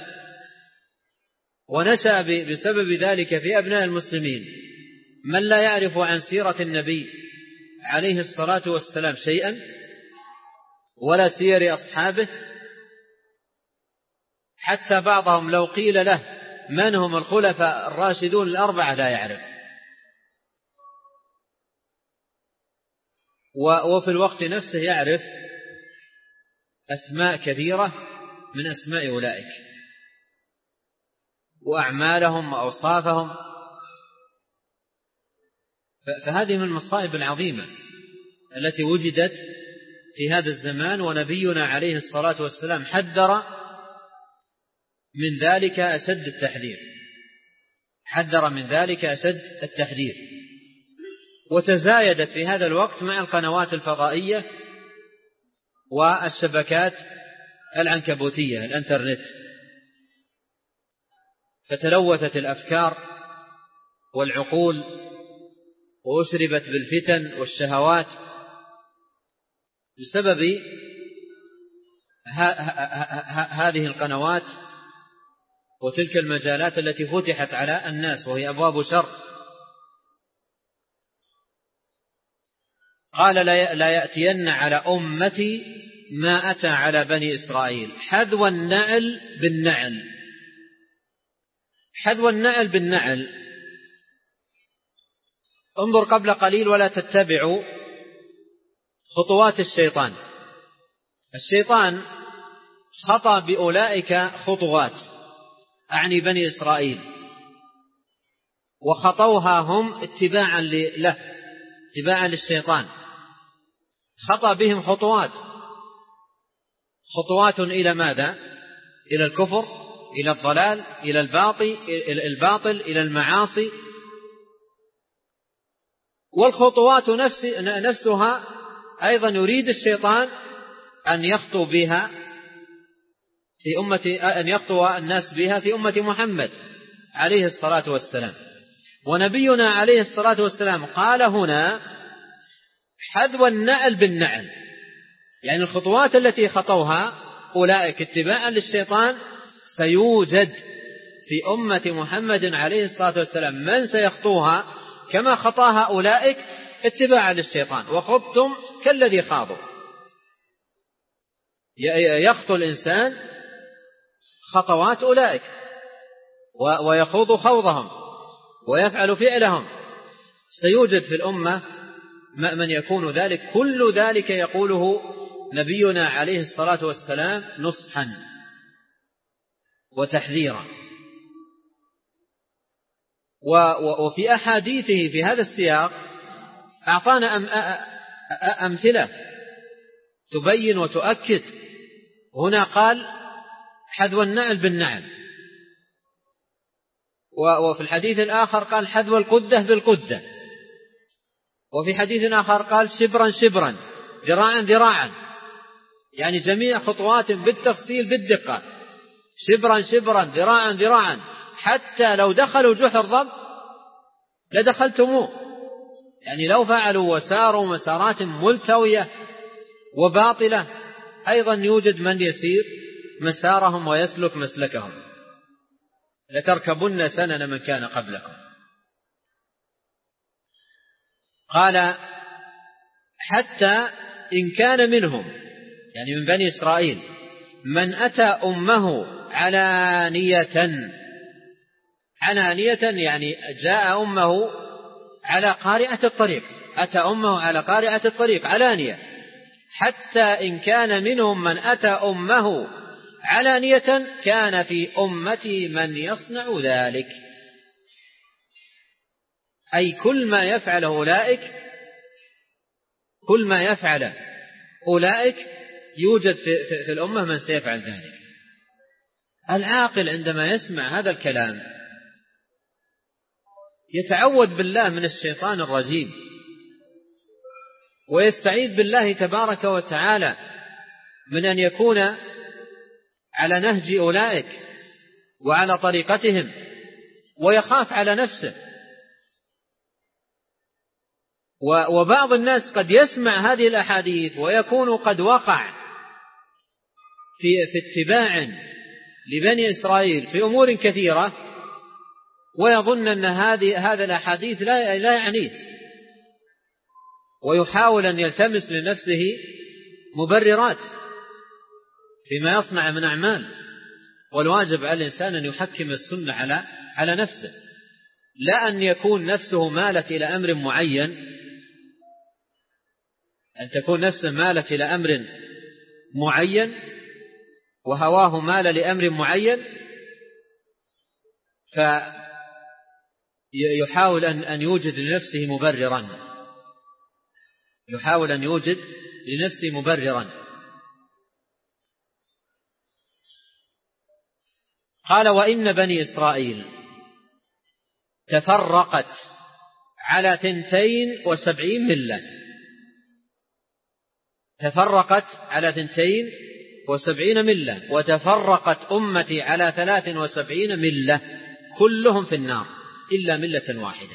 ونشأ بسبب ذلك في أبناء المسلمين من لا يعرف عن سيرة النبي عليه الصلاة والسلام شيئا ولا سير أصحابه، حتى بعضهم لو قيل له من هم الخلفاء الراشدون الأربعة لا يعرف. وفي الوقت نفسه يعرف أسماء كثيرة من أسماء أولئك وأعمالهم وأوصافهم. فهذه من المصائب العظيمة التي وجدت في هذا الزمان، ونبينا عليه الصلاة والسلام حذر من ذلك أشد التحذير، حذر من ذلك أشد التحذير. وتزايدت في هذا الوقت مع القنوات الفضائية والشبكات العنكبوتية الانترنت، فتلوثت الأفكار والعقول وأشربت بالفتن والشهوات بسبب هذه القنوات وتلك المجالات التي فتحت على الناس وهي أبواب شر. قال لا يأتين على أمتي ما أتى على بني إسرائيل حذو النعل بالنعل. حذو النعل بالنعل، انظر قبل قليل ولا تتبعوا خطوات الشيطان. الشيطان خطأ بأولئك خطوات، أعني بني إسرائيل، وخطوها هم اتباعا له، اتباعا للشيطان. خطأ بهم خطوات، خطوات إلى ماذا؟ إلى الكفر، إلى الضلال، إلى الباطل، إلى الباطل، إلى المعاصي. والخطوات نفس نفسها أيضا يريد الشيطان أن يخطو بها في أمة أن يخطو الناس بها في أمة محمد عليه الصلاة والسلام. ونبينا عليه الصلاة والسلام قال هنا حذو النعل بالنعل، يعني الخطوات التي خطوها أولئك اتباعا للشيطان سيوجد في أمة محمد عليه الصلاة والسلام من سيخطوها كما خطاها أولئك اتباعا للشيطان، وخضتم كالذي خاضوا. يخطو الإنسان خطوات أولئك ويخوض خوضهم ويفعل فعلهم. سيوجد في الأمة من يكون ذلك، كل ذلك يقوله نبينا عليه الصلاة والسلام نصحا وتحذيرا. وفي أحاديثه في هذا السياق أعطانا أمثلة تبين وتؤكد. هنا قال حذو النعل بالنعل، وفي الحديث الآخر قال حذو القدة بالقدة، وفي حديث آخر قال شبرا شبرا ذراعا ذراعا، يعني جميع خطوات بالتفصيل بالدقة، شبرا شبرا ذراعا ذراعا، حتى لو دخلوا جحر ضب لدخلتموه. يعني لو فعلوا وساروا مسارات ملتوية وباطلة أيضا يوجد من يسير مسارهم ويسلك مسلكهم. لتركبن سنن من كان قبلكم. قال حتى إن كان منهم، يعني من بني إسرائيل، من أتى أمه علانية، علانية يعني جاء أمه على قارعة الطريق، أتى أمه على قارعة الطريق علانية. حتى إن كان منهم من أتى أمه علانية كان في أمتي من يصنع ذلك، أي كل ما يفعل أولئك كل ما يفعل أولئك يوجد في, في, في الأمة من سيفعل ذلك. العاقل عندما يسمع هذا الكلام يتعوذ بالله من الشيطان الرجيم ويستعيذ بالله تبارك وتعالى من أن يكون على نهج أولئك وعلى طريقتهم، ويخاف على نفسه. وبعض الناس قد يسمع هذه الأحاديث ويكون قد وقع في, في اتباع لبني إسرائيل في أمور كثيرة، ويظن أن هذه هذا الأحاديث لا, لا يعنيه، ويحاول أن يلتمس لنفسه مبررات فيما يصنع من أعمال. والواجب على الإنسان أن يحكم السنة على على نفسه، لا أن يكون نفسه مالت إلى أمر معين، أن تكون نفسه مالت إلى أمر معين وهواه مال لأمر معين، فيحاول أن يوجد لنفسه مبررا يحاول أن يوجد لنفسه مبررا قال وإن بني إسرائيل تفرقت على ثنتين وسبعين ملة تفرقت على ثنتين وسبعين ملة وتفرقت أمتي على ثلاث وسبعين ملة كلهم في النار إلا ملة واحدة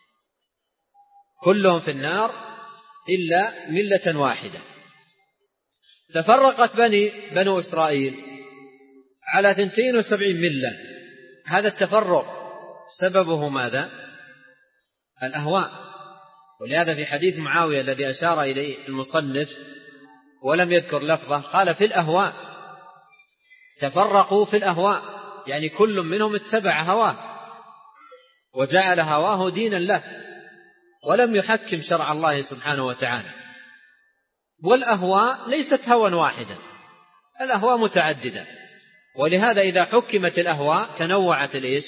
كلهم في النار إلا ملة واحدة. تفرقت بني بنو إسرائيل على ثنتين وسبعين ملة. هذا التفرق سببه ماذا؟ الأهواء. ولهذا في حديث معاوية الذي أشار إليه المصنف ولم يذكر لفظه قال في الأهواء، تفرقوا في الأهواء، يعني كل منهم اتبع هواه وجعل هواه دينا له ولم يحكم شرع الله سبحانه وتعالى. والأهواء ليست هوى واحدا، الأهواء متعددة، ولهذا إذا حكمت الأهواء تنوعت الإيش؟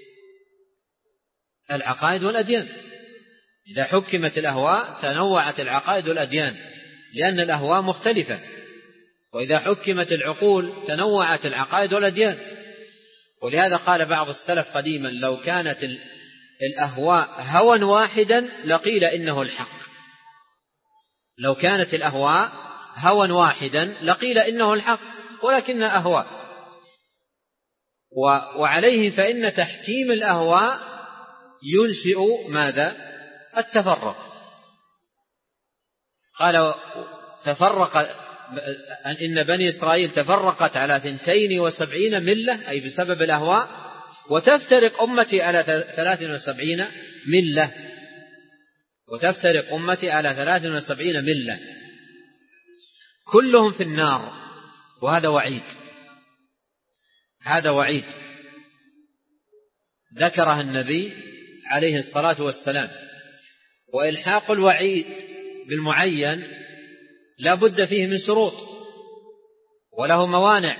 العقائد والأديان. إذا حكمت الأهواء تنوعت العقائد والأديان لأن الأهواء مختلفة، وإذا حكمت العقول تنوعت العقائد والأديان. ولهذا قال بعض السلف قديما لو كانت الأهواء هوى واحدا لقيل إنه الحق. لو كانت الأهواء هوى واحدا لقيل إنه الحق، ولكن أهواء وعليه فإن تحكيم الأهواء ينشئ ماذا؟ التفرق. قال تفرق إن بني إسرائيل تفرقت على ثنتين وسبعين ملة، أي بسبب الأهواء، وتفترق أمتي على ثلاث وسبعين ملة وتفترق أمتي على ثلاث وسبعين ملة كلهم في النار. وهذا وعيد، هذا وعيد ذكره النبي عليه الصلاة والسلام. وإلحاق الوعيد بالمعين لا بد فيه من شروط وله موانع،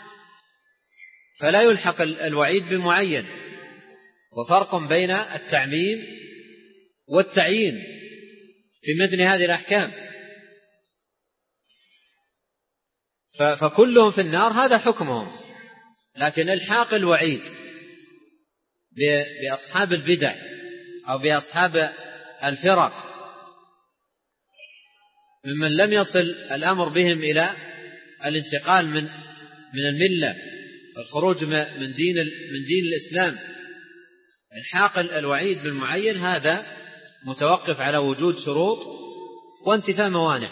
فلا يلحق الوعيد بالمعين. وفرق بين التعميم والتعيين في مثل هذه الأحكام. فكلهم في النار هذا حكمهم. لكن الحاق الوعيد بأصحاب البدع أو بأصحاب الفرق ممن لم يصل الأمر بهم إلى الانتقال من من الملة والخروج من دين من دين الإسلام، الحاق الوعيد بالمعين هذا متوقف على وجود شروط وانتفاء موانع.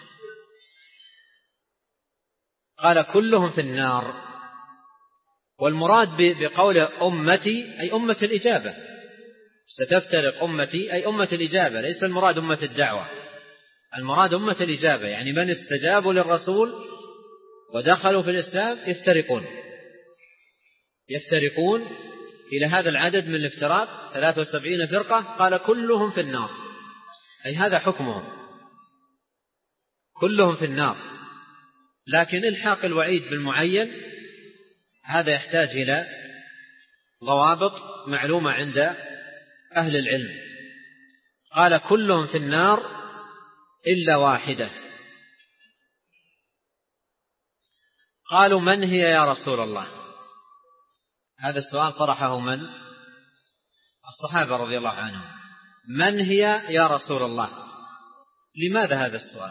قال كلهم في النار، والمراد بقوله أمتي أي أمة الإجابة، ستفترق أمتي أي أمة الإجابة، ليس المراد أمة الدعوة، المراد أمة الإجابة، يعني من استجابوا للرسول ودخلوا في الإسلام يفترقون يفترقون إلى هذا العدد من الافتراق ثلاث وسبعين فرقة. قال كلهم في النار، أي هذا حكمهم، كلهم في النار. لكن الحاق الوعيد بالمعين هذا يحتاج إلى ضوابط معلومة عند أهل العلم. قال كلهم في النار إلا واحدة. قالوا من هي يا رسول الله؟ هذا السؤال طرحه من؟ الصحابة رضي الله عنهم. من هي يا رسول الله؟ لماذا هذا السؤال؟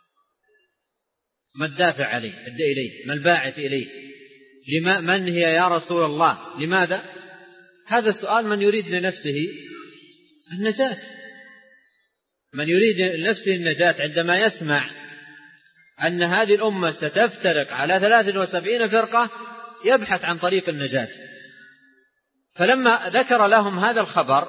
ما الدافع عليه إليه؟ ما الباعث إليه؟ لما من هي يا رسول الله؟ لماذا؟ هذا السؤال من يريد لنفسه النجاة، من يريد لنفسه النجاة عندما يسمع أن هذه الأمة ستفترق على ثلاث وسبعين فرقة يبحث عن طريق النجاة. فلما ذكر لهم هذا الخبر،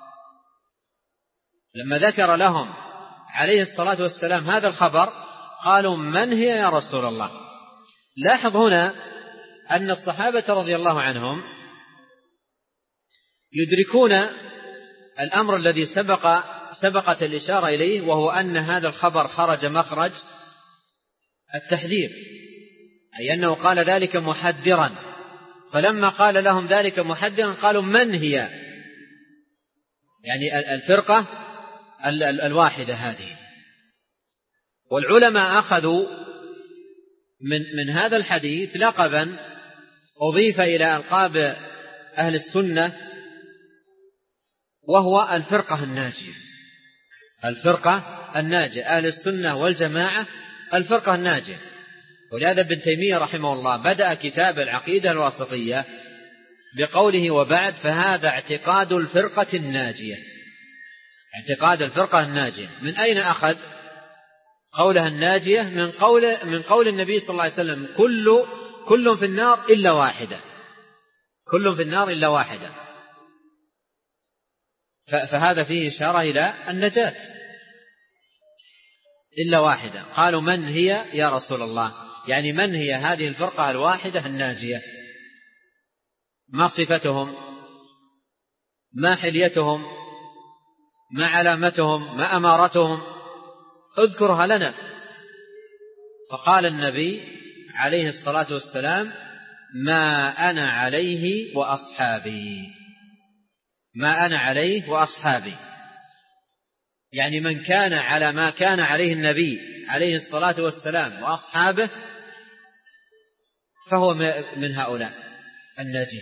لما ذكر لهم عليه الصلاة والسلام هذا الخبر، قالوا من هي يا رسول الله؟ لاحظ هنا أن الصحابة رضي الله عنهم يدركون الأمر الذي سبق سبقت الإشارة إليه، وهو أن هذا الخبر خرج مخرج التحذير، أي أنه قال ذلك محذرا. فلما قال لهم ذلك محذرا قالوا من هي؟ يعني الفرقة الواحدة هذه. والعلماء أخذوا من من هذا الحديث لقبا أضيف إلى ألقاب أهل السنة، وهو الفرقة الناجية. الفرقة الناجية، أهل السنة والجماعة الفرقة الناجية. ولهذا ابن تيمية رحمه الله بدأ كتاب العقيدة الواسطية بقوله وبعد فهذا اعتقاد الفرقة الناجية. اعتقاد الفرقة الناجية من أين أخذ قولها الناجية؟ من قول من قول النبي صلى الله عليه وسلم كل كل في النار إلا واحدة، كل في النار إلا واحدة. فهذا فيه إشارة إلى النجاة، إلا واحدة. قالوا من هي يا رسول الله؟ يعني من هي هذه الفرقة الواحدة الناجية؟ ما صفتهم؟ ما حليتهم؟ ما علامتهم؟ ما أمارتهم؟ اذكرها لنا. فقال النبي عليه الصلاة والسلام ما أنا عليه وأصحابي، ما أنا عليه وأصحابي، يعني من كان على ما كان عليه النبي عليه الصلاة والسلام وأصحابه فهو من هؤلاء الناجين.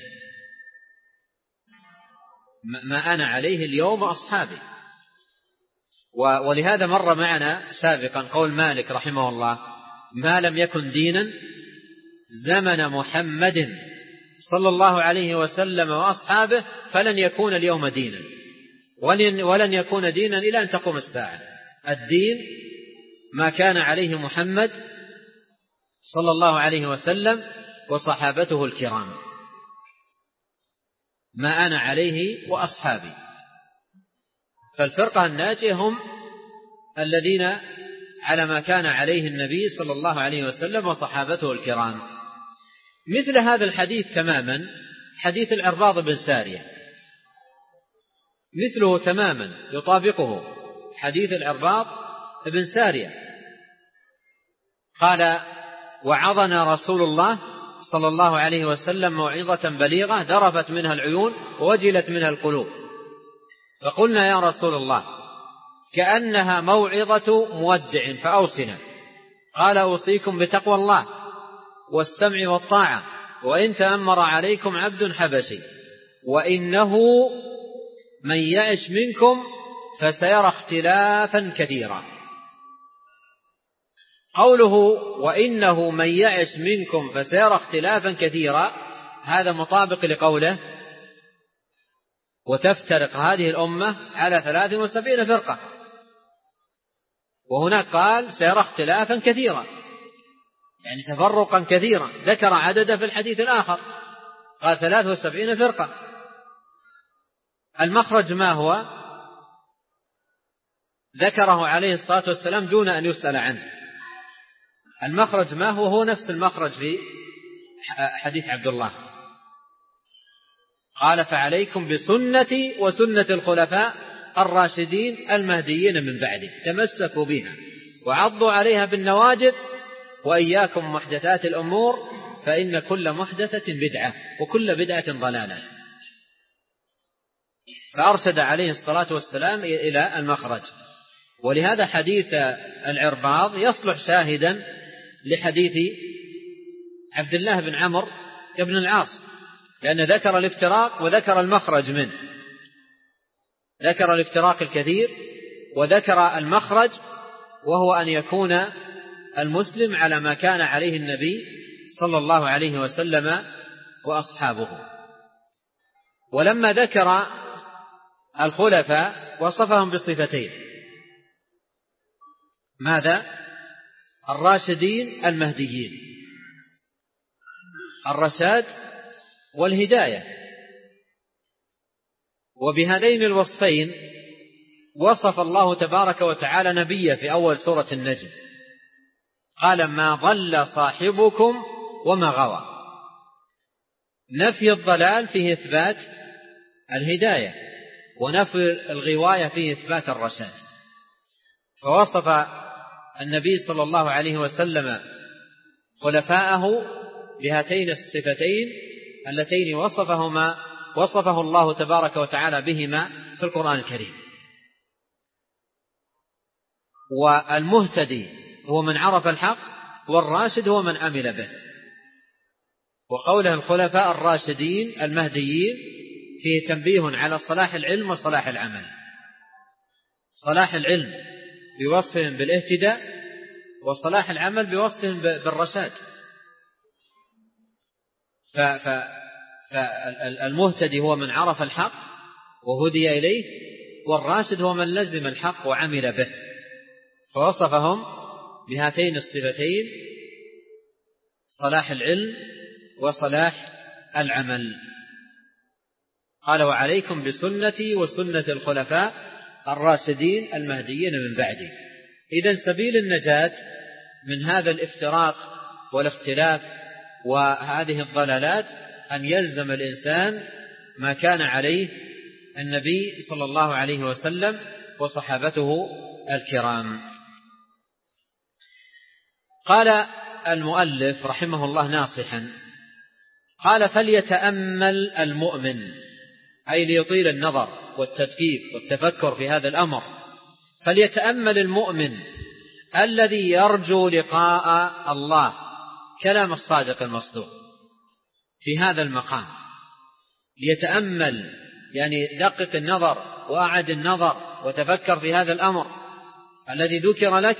ما أنا عليه اليوم وأصحابي. ولهذا مر معنا سابقا قول مالك رحمه الله ما لم يكن دينا زمن محمد صلى الله عليه وسلم وأصحابه فلن يكون اليوم دينا، ولن يكون دينا إلى أن تقوم الساعة. الدين ما كان عليه محمد صلى الله عليه وسلم وصحابته الكرام، ما أنا عليه وأصحابي. فالفرقة الناجية هم الذين على ما كان عليه النبي صلى الله عليه وسلم وصحابته الكرام. مثل هذا الحديث تماما حديث العرباض بن سارية، مثله تماما يطابقه حديث العرباض بن سارية. قال: وعظنا رسول الله صلى الله عليه وسلم موعظة بليغة ذرفت منها العيون ووجلت منها القلوب، فقلنا يا رسول الله كأنها موعظة مودع فأوصنا. قال: أوصيكم بتقوى الله والسمع والطاعة وإن تأمر عليكم عبد حبشي وإنه من يعش منكم فسيرى اختلافا كثيرا. قوله وإنه من يعش منكم فسيرى اختلافا كثيرا هذا مطابق لقوله وتفترق هذه الأمة على ثلاث وسبعين فرقة، وهناك قال سيرى اختلافا كثيرا يعني تفرقا كثيرا، ذكر عدده في الحديث الآخر قال ثلاث وسبعين فرقة. المخرج ما هو؟ ذكره عليه الصلاة والسلام دون أن يسأل عنه. المخرج ما هو؟ هو نفس المخرج في حديث عبد الله، قال: فعليكم بسنتي وسنة الخلفاء الراشدين المهديين من بعدي تمسكوا بها وعضوا عليها بالنواجذ وإياكم محدثات الأمور فإن كل محدثة بدعة وكل بدعة ضلالة. فأرشد عليه الصلاة والسلام إلى المخرج. ولهذا حديث العرباض يصلح شاهدا لحديث عبد الله بن عمرو بن العاص، لأن ذكر الافتراق وذكر المخرج منه، ذكر الافتراق الكثير وذكر المخرج، وهو أن يكون المسلم على ما كان عليه النبي صلى الله عليه وسلم وأصحابه. ولما ذكر الخلفاء وصفهم بصفتين: ماذا؟ الراشدين المهديين، الرشاد والهداية. وبهذين الوصفين وصف الله تبارك وتعالى نبيه في أول سورة النجم، قال: ما ضل صاحبكم وما غوى. نفي الضلال فيه إثبات الهداية، ونفي الغواية فيه إثبات الرشاد. فوصف النبي صلى الله عليه وسلم خلفاءه بهاتين الصفتين اللتين وصفهما وصفه الله تبارك وتعالى بهما في القرآن الكريم. والمهتدي هو من عرف الحق، والراشد هو من عمل به. وقوله الخلفاء الراشدين المهديين فيه تنبيه على صلاح العلم وصلاح العمل. صلاح العلم بوصفهم بالاهتداء، وصلاح العمل بوصفهم بالرشاد. فالمهتدي هو من عرف الحق وهدي إليه، والراشد هو من لزم الحق وعمل به. فوصفهم بهاتين الصفتين: صلاح العلم وصلاح العمل. قال: وعليكم بسنتي وسنة الخلفاء الراشدين المهديين من بعدي. إذن سبيل النجاة من هذا الافتراق والاختلاف وهذه الضلالات أن يلزم الإنسان ما كان عليه النبي صلى الله عليه وسلم وصحابته الكرام. قال المؤلف رحمه الله ناصحا، قال: فليتأمل المؤمن، أي ليطيل النظر والتدقيق والتفكر في هذا الأمر. فليتأمل المؤمن الذي يرجو لقاء الله كلام الصادق المصدوق في هذا المقام. ليتأمل يعني دقق النظر وأعد النظر وتفكر في هذا الأمر الذي ذكر لك،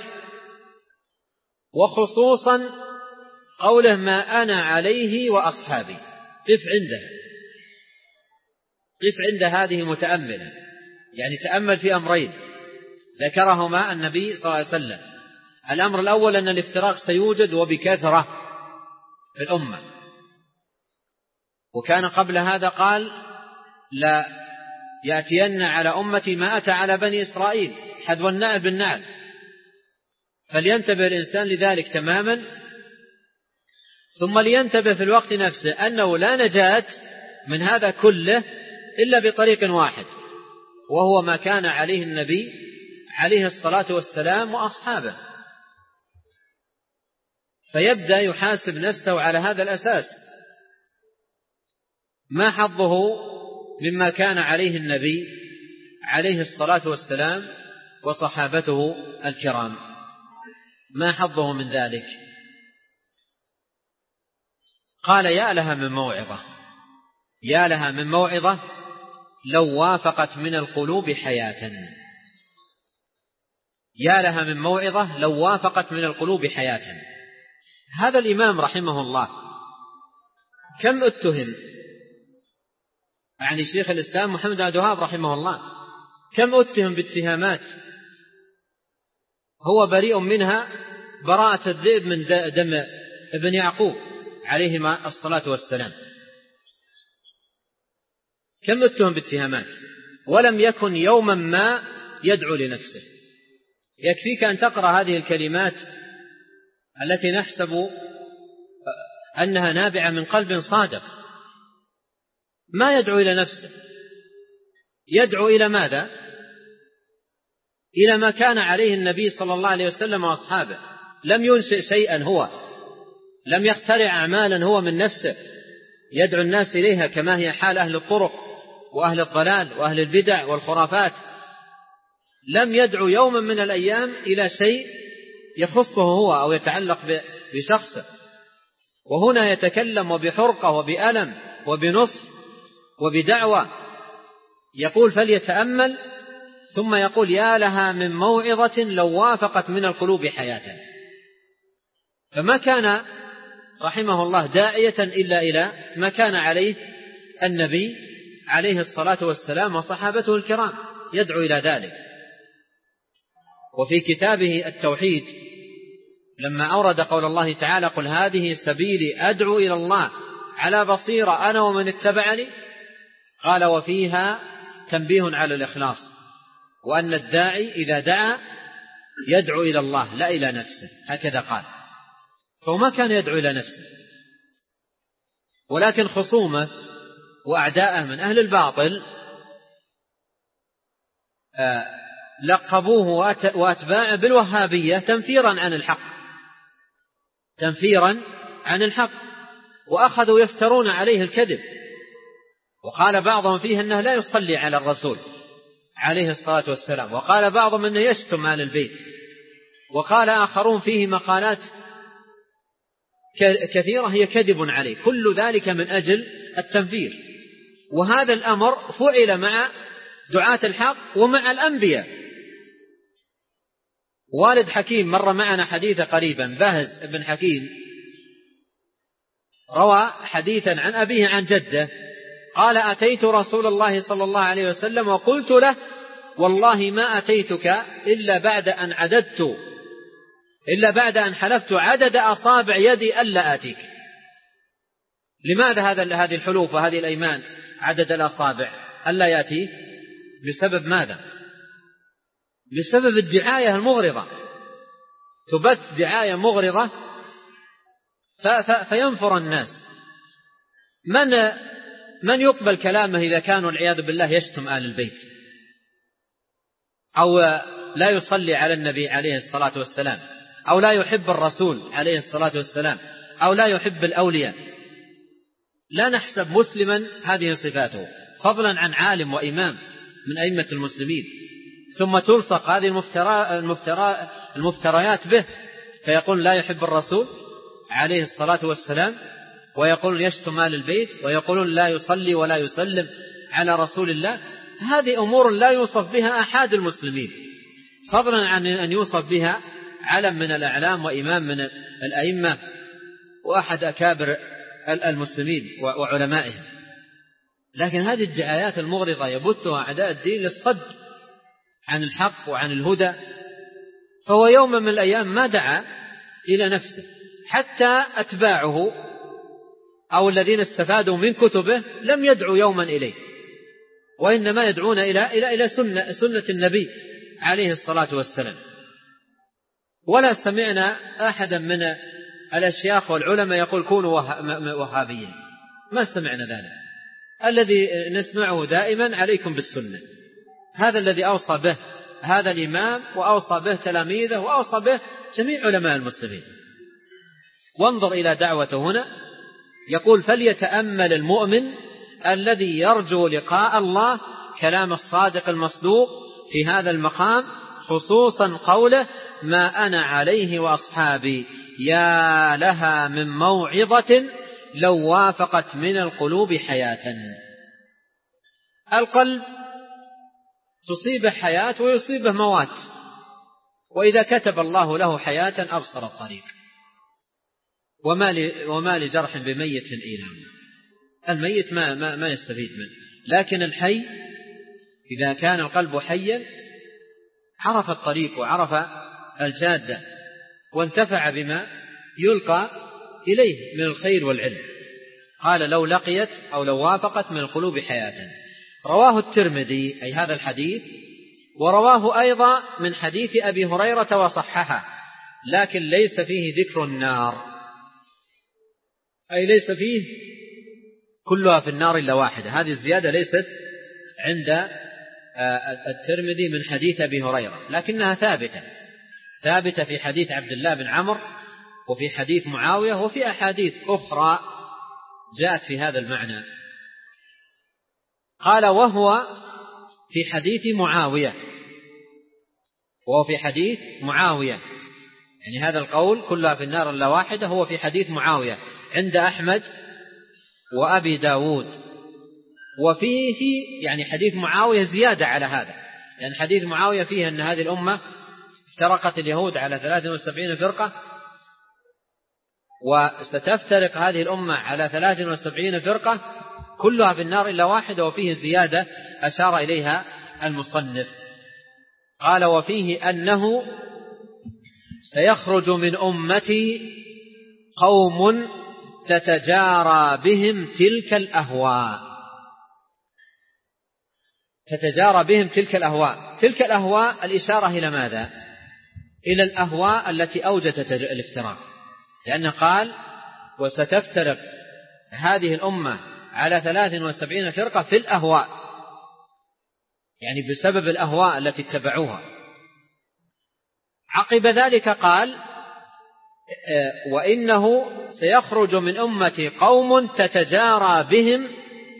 وخصوصا قوله: ما أنا عليه وأصحابي. قف عندها، قف عند هذه متأملا، يعني تأمل في أمرين ذكرهما النبي صلى الله عليه وسلم. الأمر الأول أن الافتراق سيوجد وبكثرة في الأمة، وكان قبل هذا قال لا يأتين على أمتي ما أتى على بني إسرائيل، حذو النعل بالنعل. فلينتبه الإنسان لذلك تماما، ثم لينتبه في الوقت نفسه أنه لا نجاة من هذا كله إلا بطريق واحد، وهو ما كان عليه النبي عليه الصلاة والسلام وأصحابه. فيبدأ يحاسب نفسه على هذا الأساس، ما حظه مما كان عليه النبي عليه الصلاة والسلام وصحابته الكرام، ما حظه من ذلك؟ قال يا لها من موعظة، يا لها من موعظة لو وافقت من القلوب حياة، يا لها من موعظة لو وافقت من القلوب حياة. هذا الإمام رحمه الله كم اتهم، يعني شيخ الإسلام محمد بن عبد الوهاب رحمه الله كم اتهم باتهامات هو بريء منها براءة الذئب من دم ابن يعقوب عليهما الصلاة والسلام، كم اتهم باتهامات ولم يكن يوما ما يدعو لنفسه. يكفيك أن تقرأ هذه الكلمات التي نحسب أنها نابعة من قلب صادق، ما يدعو إلى نفسه، يدعو إلى ماذا؟ إلى ما كان عليه النبي صلى الله عليه وسلم وأصحابه. لم ينشئ شيئا هو، لم يخترع أعمالا هو من نفسه يدعو الناس إليها كما هي حال أهل الطرق وأهل الضلال وأهل البدع والخرافات. لم يدعو يوما من الأيام إلى شيء يخصه هو أو يتعلق بشخصه، وهنا يتكلم وبحرقة وبألم وبنصح وبدعوة. يقول فليتأمل، ثم يقول يا لها من موعظة لو وافقت من القلوب حياة. فما كان رحمه الله داعية إلا إلى ما كان عليه النبي عليه الصلاة والسلام وصحابته الكرام، يدعو إلى ذلك. وفي كتابه التوحيد لما أورد قول الله تعالى قل هذه سبيلي أدعو إلى الله على بصيرة أنا ومن اتبعني، قال وفيها تنبيه على الإخلاص، وأن الداعي إذا دعا يدعو إلى الله لا إلى نفسه، هكذا قال. فما كان يدعو إلى نفسه، ولكن خصومه وأعداءه من أهل الباطل لقبوه وأتباعه بالوهابية تنفيرا عن الحق، تنفيرا عن الحق، وأخذوا يفترون عليه الكذب. وقال بعضهم فيه أنه لا يصلي على الرسول عليه الصلاة والسلام، وقال بعضهم أنه يشتم آل البيت، وقال آخرون فيه مقالات كثيرة هي كذب عليه. كل ذلك من أجل التنفير. وهذا الأمر فعل مع دعاة الحق ومع الأنبياء. والد حكيم مر معنا حديث قريبا، بهز بن حكيم روى حديثا عن أبيه عن جده قال أتيت رسول الله صلى الله عليه وسلم وقلت له والله ما أتيتك إلا بعد أن عددت إلا بعد أن حلفت عدد أصابع يدي ألا آتيك. لماذا هذا هذه الحلوف وهذه الأيمان عدد الأصابع ألا يأتيك؟ بسبب ماذا؟ بسبب الدعاية المغرضة، تبث دعاية مغرضة فينفر الناس. من من يقبل كلامه إذا كانوا العياذ بالله يشتم آل البيت أو لا يصلي على النبي عليه الصلاة والسلام أو لا يحب الرسول عليه الصلاة والسلام أو لا يحب الأولياء؟ لا نحسب مسلما هذه صفاته، فضلا عن عالم وإمام من أئمة المسلمين، ثم تلصق هذه المفترى المفترى المفتريات به، فيقول لا يحب الرسول عليه الصلاة والسلام، ويقول يشتم آل البيت، ويقولون لا يصلي ولا يسلم على رسول الله. هذه أمور لا يوصف بها أحد المسلمين، فضلا عن أن يوصف بها علم من الأعلام وإمام من الأئمة وأحد أكابر المسلمين وعلمائهم. لكن هذه الدعايات المغرضة يبثها أعداء الدين للصد عن الحق وعن الهدى. فهو يوم من الأيام ما دعا إلى نفسه، حتى أتباعه أو الذين استفادوا من كتبه لم يدعوا يوما إليه، وإنما يدعون إلى إلى إلى سنة سنة النبي عليه الصلاة والسلام. ولا سمعنا أحدا من الأشياخ والعلماء يقول كونوا وهابيين، ما سمعنا ذلك. الذي نسمعه دائما عليكم بالسنة، هذا الذي أوصى به هذا الإمام، وأوصى به تلاميذه، وأوصى به جميع علماء المسلمين. وانظر إلى دعوته هنا، يقول فليتأمل المؤمن الذي يرجو لقاء الله كلام الصادق المصدوق في هذا المقام، خصوصا قوله ما أنا عليه وأصحابي، يا لها من موعظة لو وافقت من القلوب حياة. القلب تصيبه حياة ويصيبه موات، وإذا كتب الله له حياة أبصر الطريق. وما لجرح بميت إيلام، الميت ما, ما, ما يستفيد منه، لكن الحي إذا كان القلب حيا عرف الطريق وعرف الجادة وانتفع بما يلقى إليه من الخير والعلم. قال لو لقيت أو لو وافقت من القلوب حياة. رواه الترمذي أي هذا الحديث، ورواه أيضا من حديث أبي هريرة وصححه، لكن ليس فيه ذكر النار، أي ليس فيه كلها في النار إلا واحدة. هذه الزيادة ليست عند الترمذي من حديث أبي هريرة، لكنها ثابتة ثابتة في حديث عبد الله بن عمرو، وفي حديث معاوية، وفي أحاديث أخرى جاءت في هذا المعنى. قال وهو في حديث معاوية، وهو في حديث معاوية يعني هذا القول كلها في النار إلا واحدة هو في حديث معاوية عند أحمد وأبي داود. وفيه يعني حديث معاوية زيادة على هذا، لأن يعني حديث معاوية فيه أن هذه الأمة افترقت اليهود على ثلاث وسبعين فرقة، وستفترق هذه الأمة على ثلاث وسبعين فرقة كلها في النار إلا واحدة، وفيه زيادة أشار إليها المصنف. قال وفيه أنه سيخرج من أمتي قوم تتجارى بهم تلك الأهواء. تتجارى بهم تلك الأهواء، تلك الأهواء الإشارة إلى ماذا؟ إلى الأهواء التي أوجدت الافتراق، لأنه قال وستفترق هذه الأمة على ثلاث وسبعين فرقة في الأهواء، يعني بسبب الأهواء التي اتبعوها. عقب ذلك قال وإنه سيخرج من أمتي قوم تتجارى بهم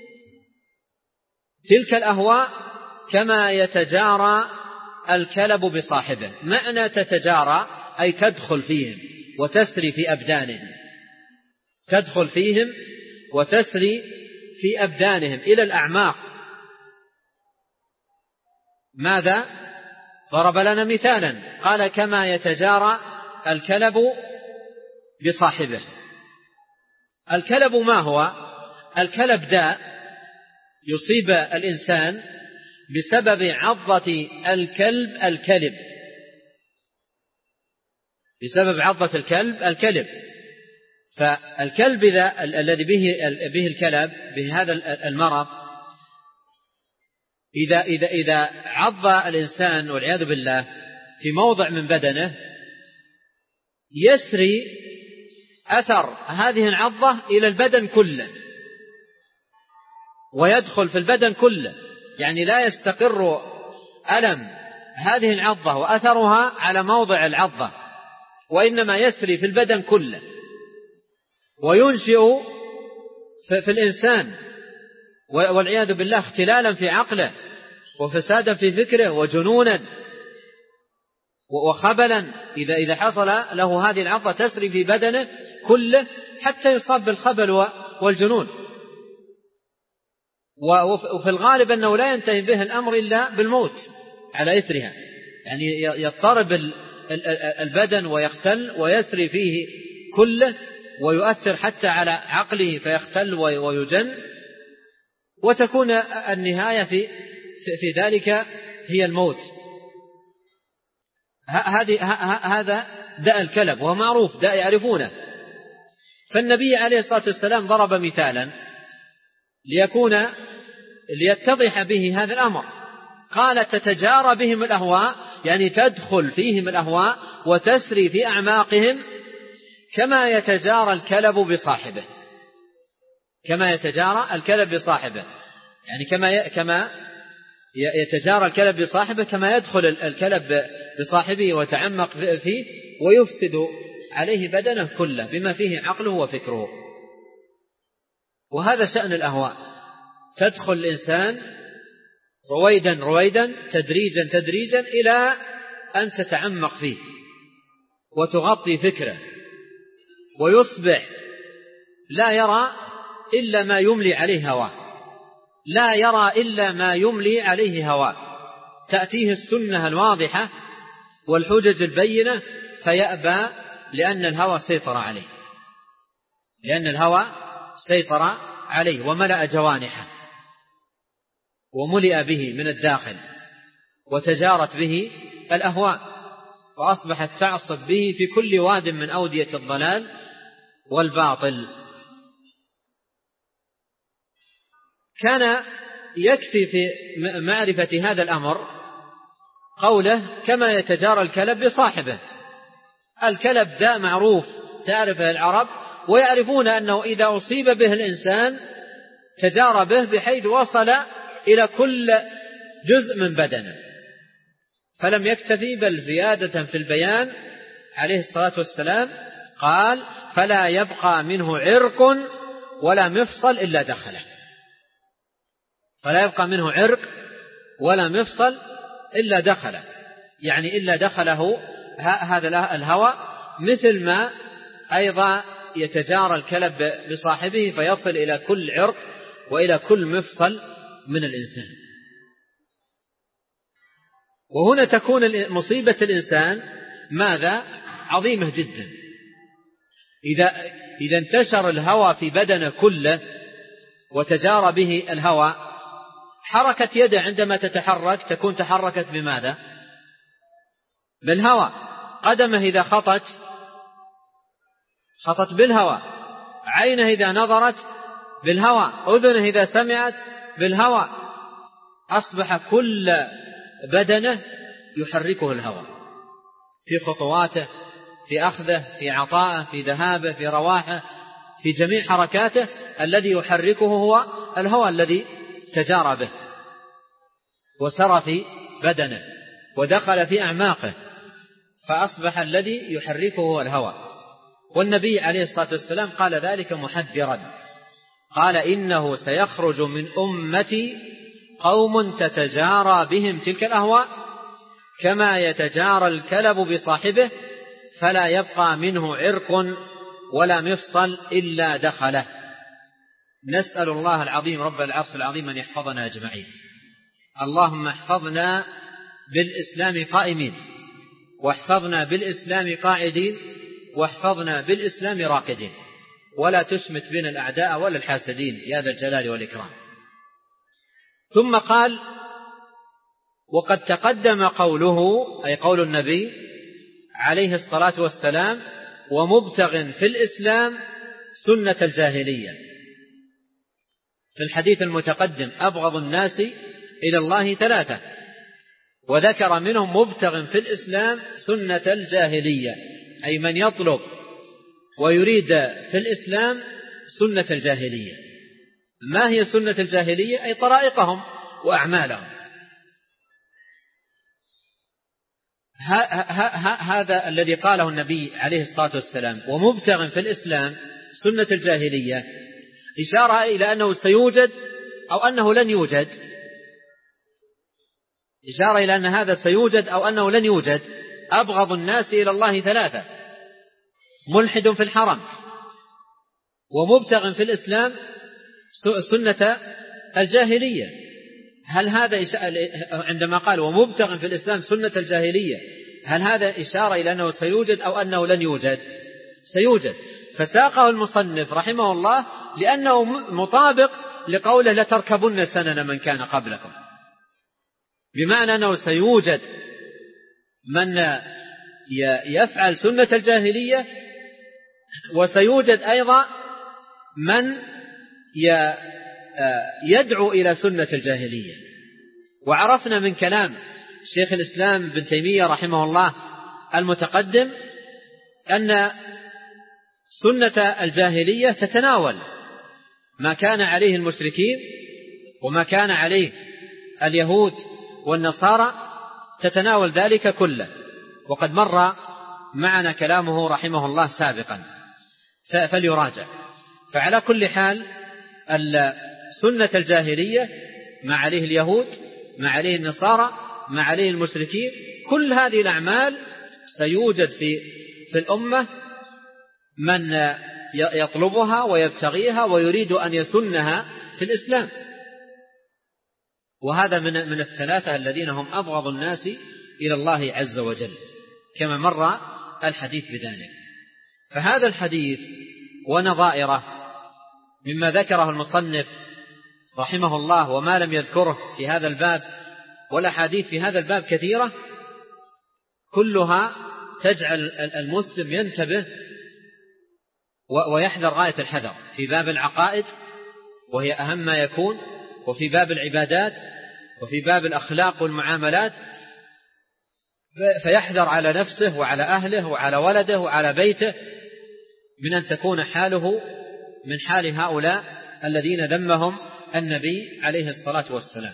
تلك الأهواء كما يتجارى الكلب بصاحبه. معنى تتجارى أي تدخل فيهم وتسري في أبدانهم، تدخل فيهم وتسري في أبدانهم إلى الأعماق. ماذا؟ ضرب لنا مثالا قال كما يتجارى الكلب بصاحبه. الكلب ما هو؟ الكلب داء يصيب الإنسان بسبب عضة الكلب الكلب بسبب عضة الكلب الكلب فالكلب ذا الذي به به الكلب به هذا المرض، إذا إذا إذا عض الإنسان والعياذ بالله في موضع من بدنه يسري أثر هذه العضة إلى البدن كله ويدخل في البدن كله، يعني لا يستقر ألم هذه العضة وأثرها على موضع العضة، وإنما يسري في البدن كله وينشئ في الإنسان والعياذ بالله اختلالا في عقله وفسادا في فكره وجنونا وخبلا إذا إذا حصل له هذه العضة تسري في بدنه كله حتى يصاب بالخبل والجنون. وفي الغالب أنه لا ينتهي به الأمر إلا بالموت على إثرها، يعني يضطرب البدن ويختل ويسري فيه كله ويؤثر حتى على عقله فيختل ويجن، وتكون النهاية في في ذلك هي الموت. هذا داء الكلب وهو معروف، داء يعرفونه. فالنبي عليه الصلاة والسلام ضرب مثالا ليكون ليتضح به هذا الأمر، قال تتجارى بهم الأهواء، يعني تدخل فيهم الأهواء وتسري في أعماقهم كما يتجارى الكلب بصاحبه، كما يتجارى الكلب بصاحبه، يعني كما كما يتجارى الكلب بصاحبه، كما يدخل الكلب بصاحبه ويتعمق فيه ويفسد عليه بدنه كله بما فيه عقله وفكره. وهذا شأن الأهواء، تدخل الإنسان رويدا رويدا تدريجا تدريجا إلى أن تتعمق فيه وتغطي فكره، ويصبح لا يرى إلا ما يملي عليه هواه، لا يرى إلا ما يملي عليه هواه، تأتيه السنة الواضحة والحجج البينة فيأبى، لأن الهوى سيطر عليه، لأن الهوى سيطر عليه وملأ جوانحه وملئ به من الداخل، وتجارت به الأهواء، وأصبحت تعصب به في كل واد من أودية الضلال والباطل. كان يكفي في معرفة هذا الأمر قوله كما يتجارى الكلب بصاحبه. الكلب داء معروف تعرفه العرب، ويعرفون أنه إذا أصيب به الإنسان تجارى به بحيث وصل إلى كل جزء من بدنه. فلم يكتفي بل زيادة في البيان عليه الصلاة والسلام قال فلا يبقى منه عرق ولا مفصل إلا دخله، فلا يبقى منه عرق ولا مفصل إلا دخله، يعني إلا دخله هذا الهوى، مثل ما أيضا يتجارى الكلب بصاحبه فيصل إلى كل عرق وإلى كل مفصل من الإنسان. وهنا تكون مصيبة الإنسان ماذا؟ عظيمة جدا. إذا, إذا انتشر الهوى في بدنه كله وتجارى به الهوى، حركة يده عندما تتحرك تكون تحركت بماذا؟ بالهوى. قدمه إذا خطت خطت بالهوى، عينه إذا نظرت بالهوى، أذنه إذا سمعت بالهوى، أصبح كل بدنه يحركه الهوى في خطواته، في أخذه، في عطائه، في ذهابه، في رواحه، في جميع حركاته. الذي يحركه هو الهوى الذي تجارى به وسرى في بدنه ودخل في أعماقه، فأصبح الذي يحركه هو الهوى. والنبي عليه الصلاة والسلام قال ذلك محذرا، قال إنه سيخرج من أمتي قوم تتجارى بهم تلك الأهواء كما يتجارى الكلب بصاحبه فلا يبقى منه عرق ولا مفصل إلا دخله. نسأل الله العظيم رب العرش العظيم أن يحفظنا أجمعين. اللهم احفظنا بالإسلام قائمين، واحفظنا بالإسلام قاعدين، واحفظنا بالإسلام راقدين، ولا تشمت بنا الأعداء ولا الحاسدين يا ذا الجلال والإكرام. ثم قال وقد تقدم قوله، أي قول النبي عليه الصلاة والسلام ومبتغ في الإسلام سنة الجاهلية. في الحديث المتقدم أبغض الناس إلى الله ثلاثة، وذكر منهم مبتغ في الإسلام سنة الجاهلية، أي من يطلب ويريد في الإسلام سنة الجاهلية. ما هي سنة الجاهلية؟ أي طرائقهم وأعمالهم. هذا الذي قاله النبي عليه الصلاة والسلام ومبتغ في الإسلام سنة الجاهلية، إشارة إلى أنه سيوجد أو أنه لن يوجد، إشارة إلى أن هذا سيوجد أو أنه لن يوجد. أبغض الناس إلى الله ثلاثة: ملحد في الحرم، ومبتغ في الإسلام سنة الجاهلية. هل هذا عندما قال ومبتغ في الإسلام سنة الجاهلية، هل هذا إشارة إلى أنه سيوجد أو أنه لن يوجد؟ سيوجد. فساقه المصنف رحمه الله لأنه مطابق لقوله لتركبن سنن من كان قبلكم، بمعنى أنه سيوجد من يفعل سنة الجاهلية، وسيوجد أيضا من يدعو إلى سنة الجاهلية. وعرفنا من كلام شيخ الإسلام ابن تيمية رحمه الله المتقدم أن سنة الجاهلية تتناول ما كان عليه المشركين وما كان عليه اليهود والنصارى، تتناول ذلك كله، وقد مر معنا كلامه رحمه الله سابقا فليراجع. فعلى كل حال سنة الجاهلية ما عليه اليهود ما عليه النصارى ما عليه المشركين، كل هذه الأعمال سيوجد في في الأمة من يطلبها ويبتغيها ويريد أن يسنها في الإسلام. وهذا من من الثلاثة الذين هم أبغض الناس إلى الله عز وجل، كما مر الحديث بذلك. فهذا الحديث ونظائره مما ذكره المصنف رحمه الله وما لم يذكره في هذا الباب، والأحاديث في هذا الباب كثيرة، كلها تجعل المسلم ينتبه ويحذر غاية الحذر في باب العقائد، وهي أهم ما يكون، وفي باب العبادات، وفي باب الأخلاق والمعاملات، فيحذر على نفسه وعلى أهله وعلى ولده وعلى بيته من أن تكون حاله من حال هؤلاء الذين ذمهم النبي عليه الصلاة والسلام.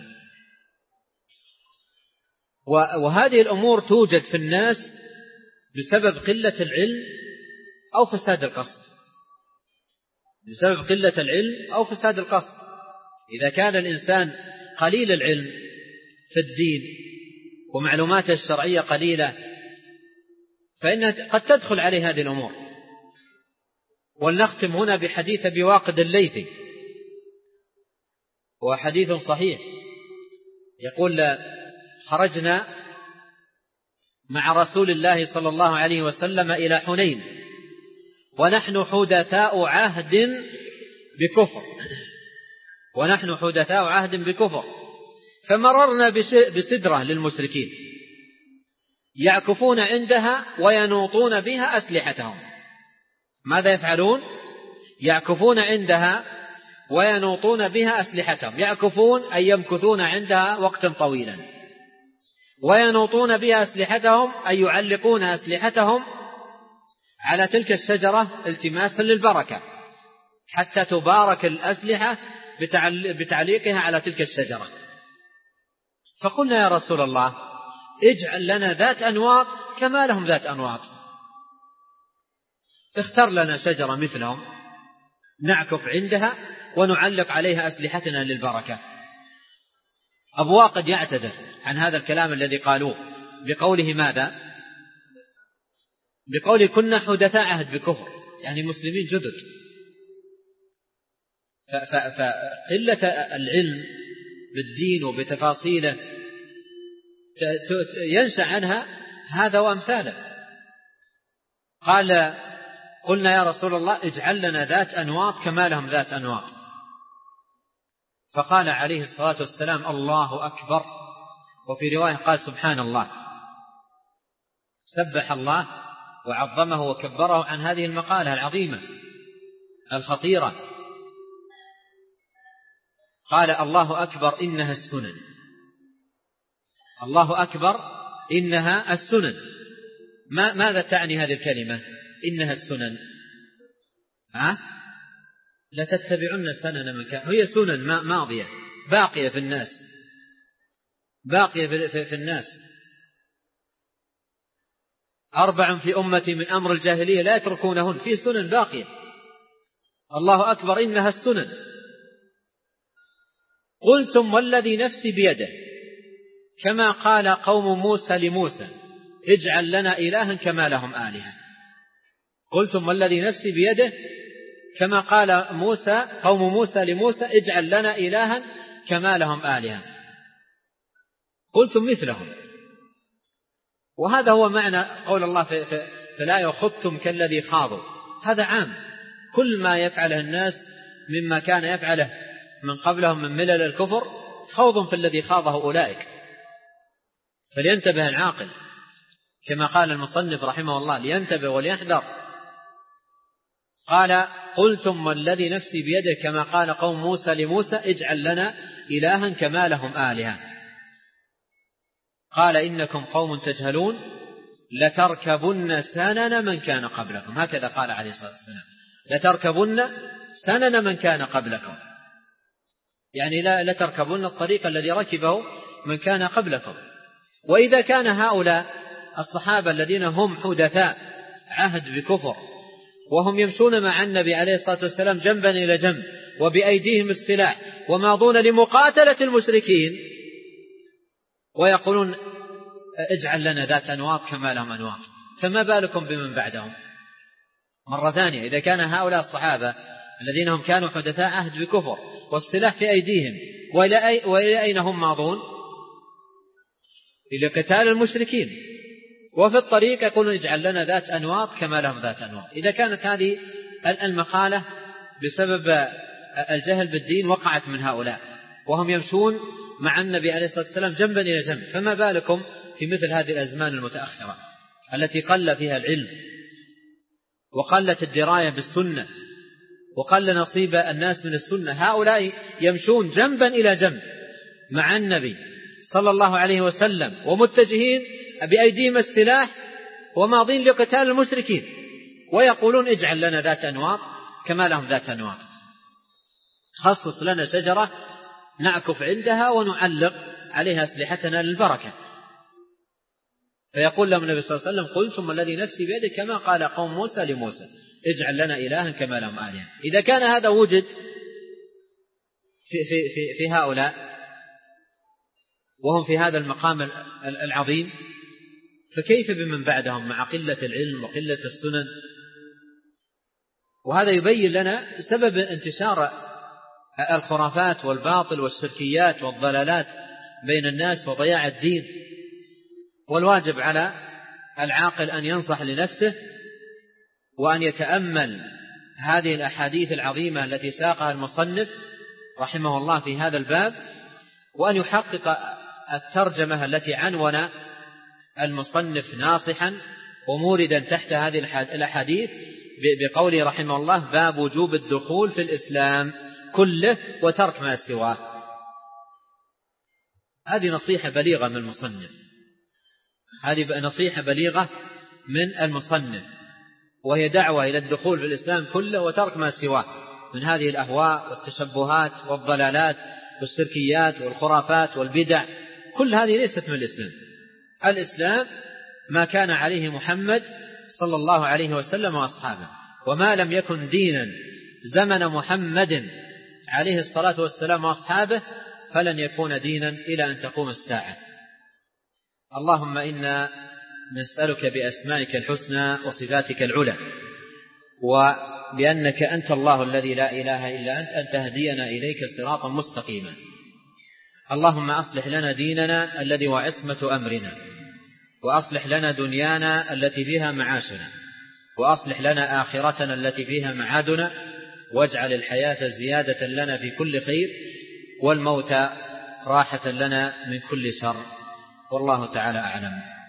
وهذه الأمور توجد في الناس بسبب قلة العلم أو فساد القصد، بسبب قلة العلم أو فساد القصد. إذا كان الإنسان قليل العلم في الدين ومعلوماته الشرعية قليلة، فإنها قد تدخل عليه هذه الأمور. ولنختم هنا بحديث أبي واقد الليثي، وحديث صحيح، يقول: خرجنا مع رسول الله صلى الله عليه وسلم إلى حنين ونحن حدثاء عهد بكفر ونحن حدثاء عهد بكفر فمررنا بسدرة للمشركين يعكفون عندها وينوطون بها أسلحتهم. ماذا يفعلون؟ يعكفون عندها وينوطون بها أسلحتهم. يعكفون أي يمكثون عندها وقتا طويلا، وينوطون بها أسلحتهم أي يعلقون أسلحتهم على تلك الشجرة التماسا للبركة، حتى تبارك الأسلحة بتعليقها على تلك الشجرة. فقلنا: يا رسول الله، اجعل لنا ذات أنواط كما لهم ذات أنواط، اختر لنا شجرة مثلهم نعكف عندها ونعلق عليها أسلحتنا للبركة. أبو واقد يعتذر عن هذا الكلام الذي قالوه بقوله ماذا؟ بقوله: كنا حدثاء عهد بكفر، يعني مسلمين جدد. فقلة العلم بالدين وبتفاصيله ينشأ عنها هذا وأمثاله. قال: قلنا: يا رسول الله، اجعل لنا ذات أنواط كما لهم ذات أنواط. فقال عليه الصلاة والسلام: الله أكبر. وفي رواية قال: سبحان الله. سبح الله وعظمه وكبره عن هذه المقالة العظيمة الخطيرة. قال: الله أكبر إنها السنن. الله أكبر إنها السنن. ما ماذا تعني هذه الكلمة إنها السنن؟ ها؟ لا تتبعن سنن من كان. هي سنن ماضية باقية في الناس، باقية في, في, في الناس. أربع في أمتي من أمر الجاهلية لا يتركونهن، في سنن باقية. الله أكبر إنها السنن. قلتم والذي نفسي بيده، كما قال قوم موسى لموسى: اجعل لنا إلها كما لهم آلهة. قلتم والذي نفسي بيده، كما قال موسى قوم موسى لموسى: اجعل لنا إلها كما لهم آلهة. قلتم مثلهم. وهذا هو معنى قول الله في, في, في الآية: وخضتم كالذي خاضوا. هذا عام كل ما يفعله الناس مما كان يفعله من قبلهم من ملل الكفر خوض في الذي خاضه أولئك. فلينتبه العاقل كما قال المصنف رحمه الله، لينتبه وليحذر. قال قلتم والذي نفسي بيده كما قال قوم موسى لموسى اجعل لنا إلها كما لهم آلهة. قال إنكم قوم تجهلون لتركبن سنن من كان قبلكم. هكذا قال عليه الصلاة والسلام، لتركبن سنن من كان قبلكم، يعني لا لتركبن الطريق الذي ركبه من كان قبلكم. وإذا كان هؤلاء الصحابة الذين هم حدثاء عهد بكفر وهم يمشون مع النبي عليه الصلاة والسلام جنبا إلى جنب وبأيديهم السلاح وماضون لمقاتلة المشركين ويقولون اجعل لنا ذات أنواط كما لهم أنواط، فما بالكم بمن بعدهم؟ مرة ثانية، إذا كان هؤلاء الصحابة الذين هم كانوا حدثاء عهد بكفر والسلاح في أيديهم وإلى, أي وإلى أين هم ماضون؟ إلى قتال المشركين، وفي الطريق يقولون اجعل لنا ذات أنواط كما لهم ذات أنواط. إذا كانت هذه المقالة بسبب الجهل بالدين وقعت من هؤلاء وهم يمشون مع النبي عليه الصلاة والسلام جنبا إلى جنب، فما بالكم في مثل هذه الأزمان المتأخرة التي قل فيها العلم وقلت الدراية بالسنة وقل نصيب الناس من السنة. هؤلاء يمشون جنبا إلى جنب مع النبي صلى الله عليه وسلم ومتجهين بأيديهم السلاح وماضين لقتال المشركين ويقولون اجعل لنا ذات أنواط كما لهم ذات أنواط، خصص لنا شجرة نعكف عندها ونعلق عليها أسلحتنا للبركة. فيقول لهم النبي صلى الله عليه وسلم قلتم الذي نفسي بيده كما قال قوم موسى لموسى اجعل لنا إلها كما لهم آلهة. إذا كان هذا وجد في, في, في, في هؤلاء وهم في هذا المقام العظيم، فكيف بمن بعدهم مع قلة العلم وقلة السنن؟ وهذا يبين لنا سبب انتشار الخرافات والباطل والشركيات والضلالات بين الناس وضياع الدين. والواجب على العاقل أن ينصح لنفسه وأن يتأمل هذه الأحاديث العظيمة التي ساقها المصنف رحمه الله في هذا الباب، وأن يحقق الترجمة التي عنون المصنف ناصحا وموردا تحت هذه الأحاديث بقوله رحمه الله باب وجوب الدخول في الإسلام كله وترك ما سواه. هذه نصيحة بليغة من المصنف، هذه نصيحة بليغة من المصنف، وهي دعوة إلى الدخول في الإسلام كله وترك ما سواه من هذه الأهواء والتشبهات والضلالات والشركيات والخرافات والبدع. كل هذه ليست من الإسلام. الإسلام ما كان عليه محمد صلى الله عليه وسلم وأصحابه، وما لم يكن دينا زمن محمد عليه الصلاة والسلام وأصحابه فلن يكون دينا إلى أن تقوم الساعة. اللهم إنا نسألك بأسمائك الحسنى وصفاتك العلى وبأنك أنت الله الذي لا إله إلا أنت أن تهدينا إليك صراطا مستقيما. اللهم أصلح لنا ديننا الذي هو عصمة أمرنا، وأصلح لنا دنيانا التي فيها معاشنا، وأصلح لنا آخرتنا التي فيها معادنا، واجعل الحياة زيادة لنا في كل خير والموت راحة لنا من كل شر. والله تعالى أعلم.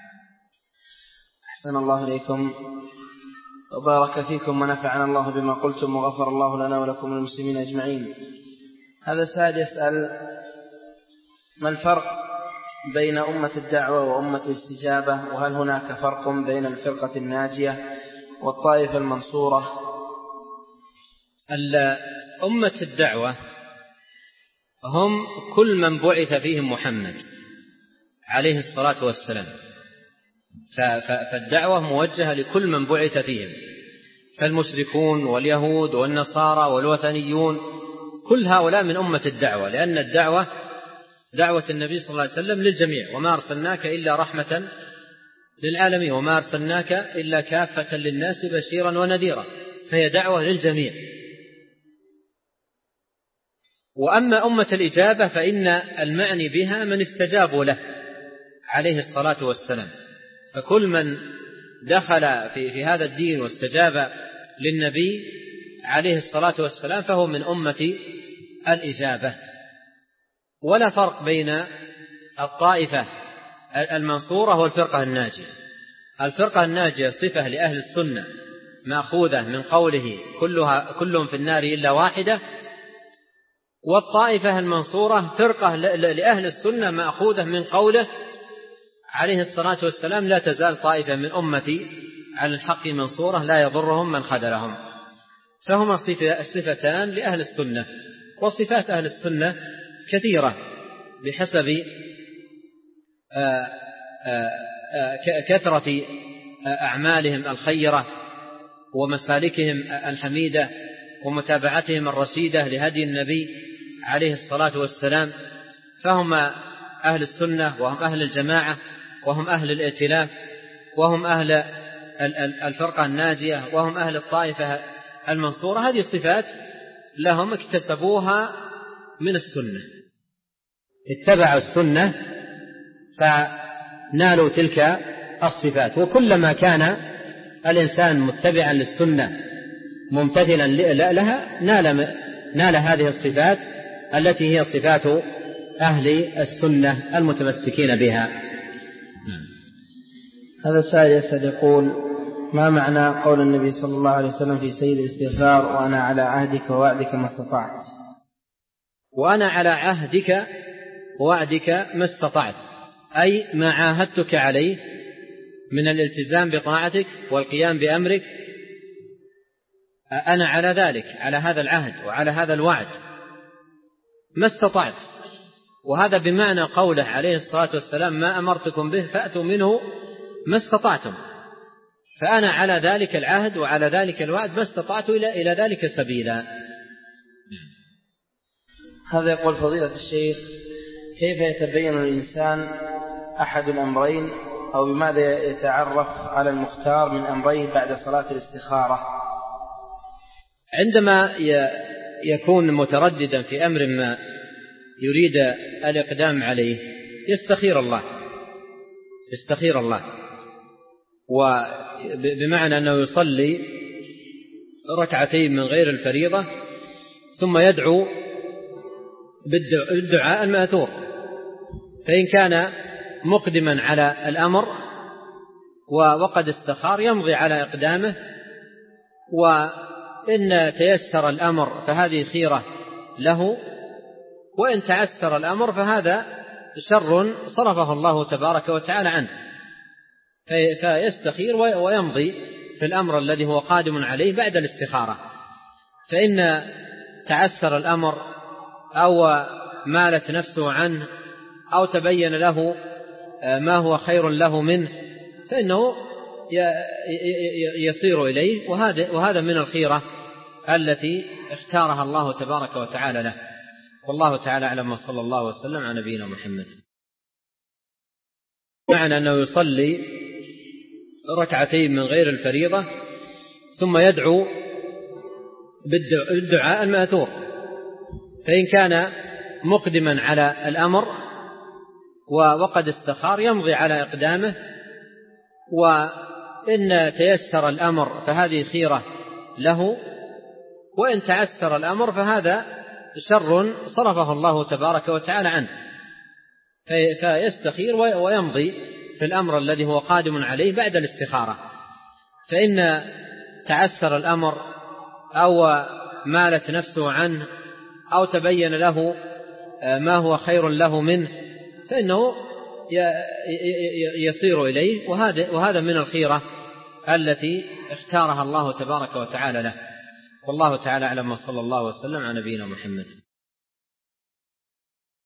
أحسن الله إليكم وبارك فيكم ونفعنا الله بما قلتم وغفر الله لنا ولكم المسلمين أجمعين. هذا سائل يسأل ما الفرق بين أمة الدعوة وأمة الاستجابة، وهل هناك فرق بين الفرقة الناجية والطائفة المنصورة؟ أمة الدعوة هم كل من بعث فيهم محمد عليه الصلاة والسلام، فالدعوة موجهة لكل من بعث فيهم، فالمشركون واليهود والنصارى والوثنيون كل هؤلاء من أمة الدعوة، لأن الدعوة دعوة النبي صلى الله عليه وسلم للجميع، وما أرسلناك إلا رحمة للعالمين وما أرسلناك إلا كافة للناس بشيرا ونذيرا، فهي دعوة للجميع. وأما أمة الإجابة فإن المعني بها من استجابوا له عليه الصلاة والسلام، فكل من دخل في, في هذا الدين واستجاب للنبي عليه الصلاة والسلام فهو من أمة الإجابة. ولا فرق بين الطائفة المنصورة والفرقة الناجية. الفرقة الناجية صفة لأهل السنة مأخوذة من قوله كلها كلهم في النار إلا واحدة، والطائفة المنصورة فرقة لأهل السنة مأخوذة من قوله عليه الصلاة والسلام لا تزال طائفة من أمتي على الحق منصورة لا يضرهم من خذلهم. فهما صفتان لأهل السنة. وصفات أهل السنة كثيرة بحسب كثرة أعمالهم الخيرة ومسالكهم الحميدة ومتابعتهم الرشيدة لهدي النبي عليه الصلاة والسلام. فهم أهل السنة وهم أهل الجماعة وهم أهل الائتلاف وهم أهل الفرقة الناجية وهم أهل الطائفة المنصورة. هذه الصفات لهم اكتسبوها من السنة، اتبعوا السنة فنالوا تلك الصفات. وكلما كان الإنسان متبعا للسنة ممتثلا لها نال, نال هذه الصفات التي هي صفات أهل السنة المتمسكين بها. هذا السائل يسأل يقول: ما معنى قول النبي صلى الله عليه وسلم في سيد الاستغفار وأنا على عهدك ووعدك ما استطعت؟ وأنا على عهدك ووعدك ما استطعت، أي ما عاهدتك عليه من الالتزام بطاعتك والقيام بأمرك، أنا على ذلك، على هذا العهد وعلى هذا الوعد ما استطعت. وهذا بمعنى قوله عليه الصلاة والسلام: ما أمرتكم به فأتوا منه ما استطعتم. فأنا على ذلك العهد وعلى ذلك الوعد ما استطعت إلى إلى ذلك سبيلا. هذا يقول: فضيلة الشيخ، كيف يتبين الإنسان أحد الأمرين، أو بماذا يتعرف على المختار من أمرين بعد صلاة الاستخارة؟ عندما يكون مترددا في أمر ما يريد الإقدام عليه يستخير الله يستخير الله وبمعنى أنه يصلي ركعتين من غير الفريضة ثم يدعو بالدعاء المأثور. فإن كان مقدما على الأمر وقد استخار يمضي على إقدامه، وإن تيسر الأمر فهذه خيرة له، وإن تعسر الأمر فهذا شر صرفه الله تبارك وتعالى عنه. فيستخير ويمضي في الأمر الذي هو قادم عليه بعد الاستخارة. فإن تعسر الأمر أو مالت نفسه عنه أو تبين له ما هو خير له منه فإنه يصير إليه، وهذا من الخيرة التي اختارها الله تبارك وتعالى له. والله تعالى أعلم، وصلى الله وسلم على نبينا محمد. معنى أنه يصلي ركعتين من غير الفريضة ثم يدعو بالدعاء المأثور. فإن كان مقدما على الأمر وقد استخار يمضي على إقدامه، وإن تيسر الأمر فهذه خيرة له، وإن تعسر الأمر فهذا شر صرفه الله تبارك وتعالى عنه. فيستخير ويمضي في الأمر الذي هو قادم عليه بعد الاستخارة. فإن تعسر الأمر أو مالت نفسه عنه أو تبين له ما هو خير له منه فإنه يصير إليه، وهذا من الخيرة التي اختارها الله تبارك وتعالى له. والله تعالى أعلم، وصلى الله وسلم على نبينا محمد.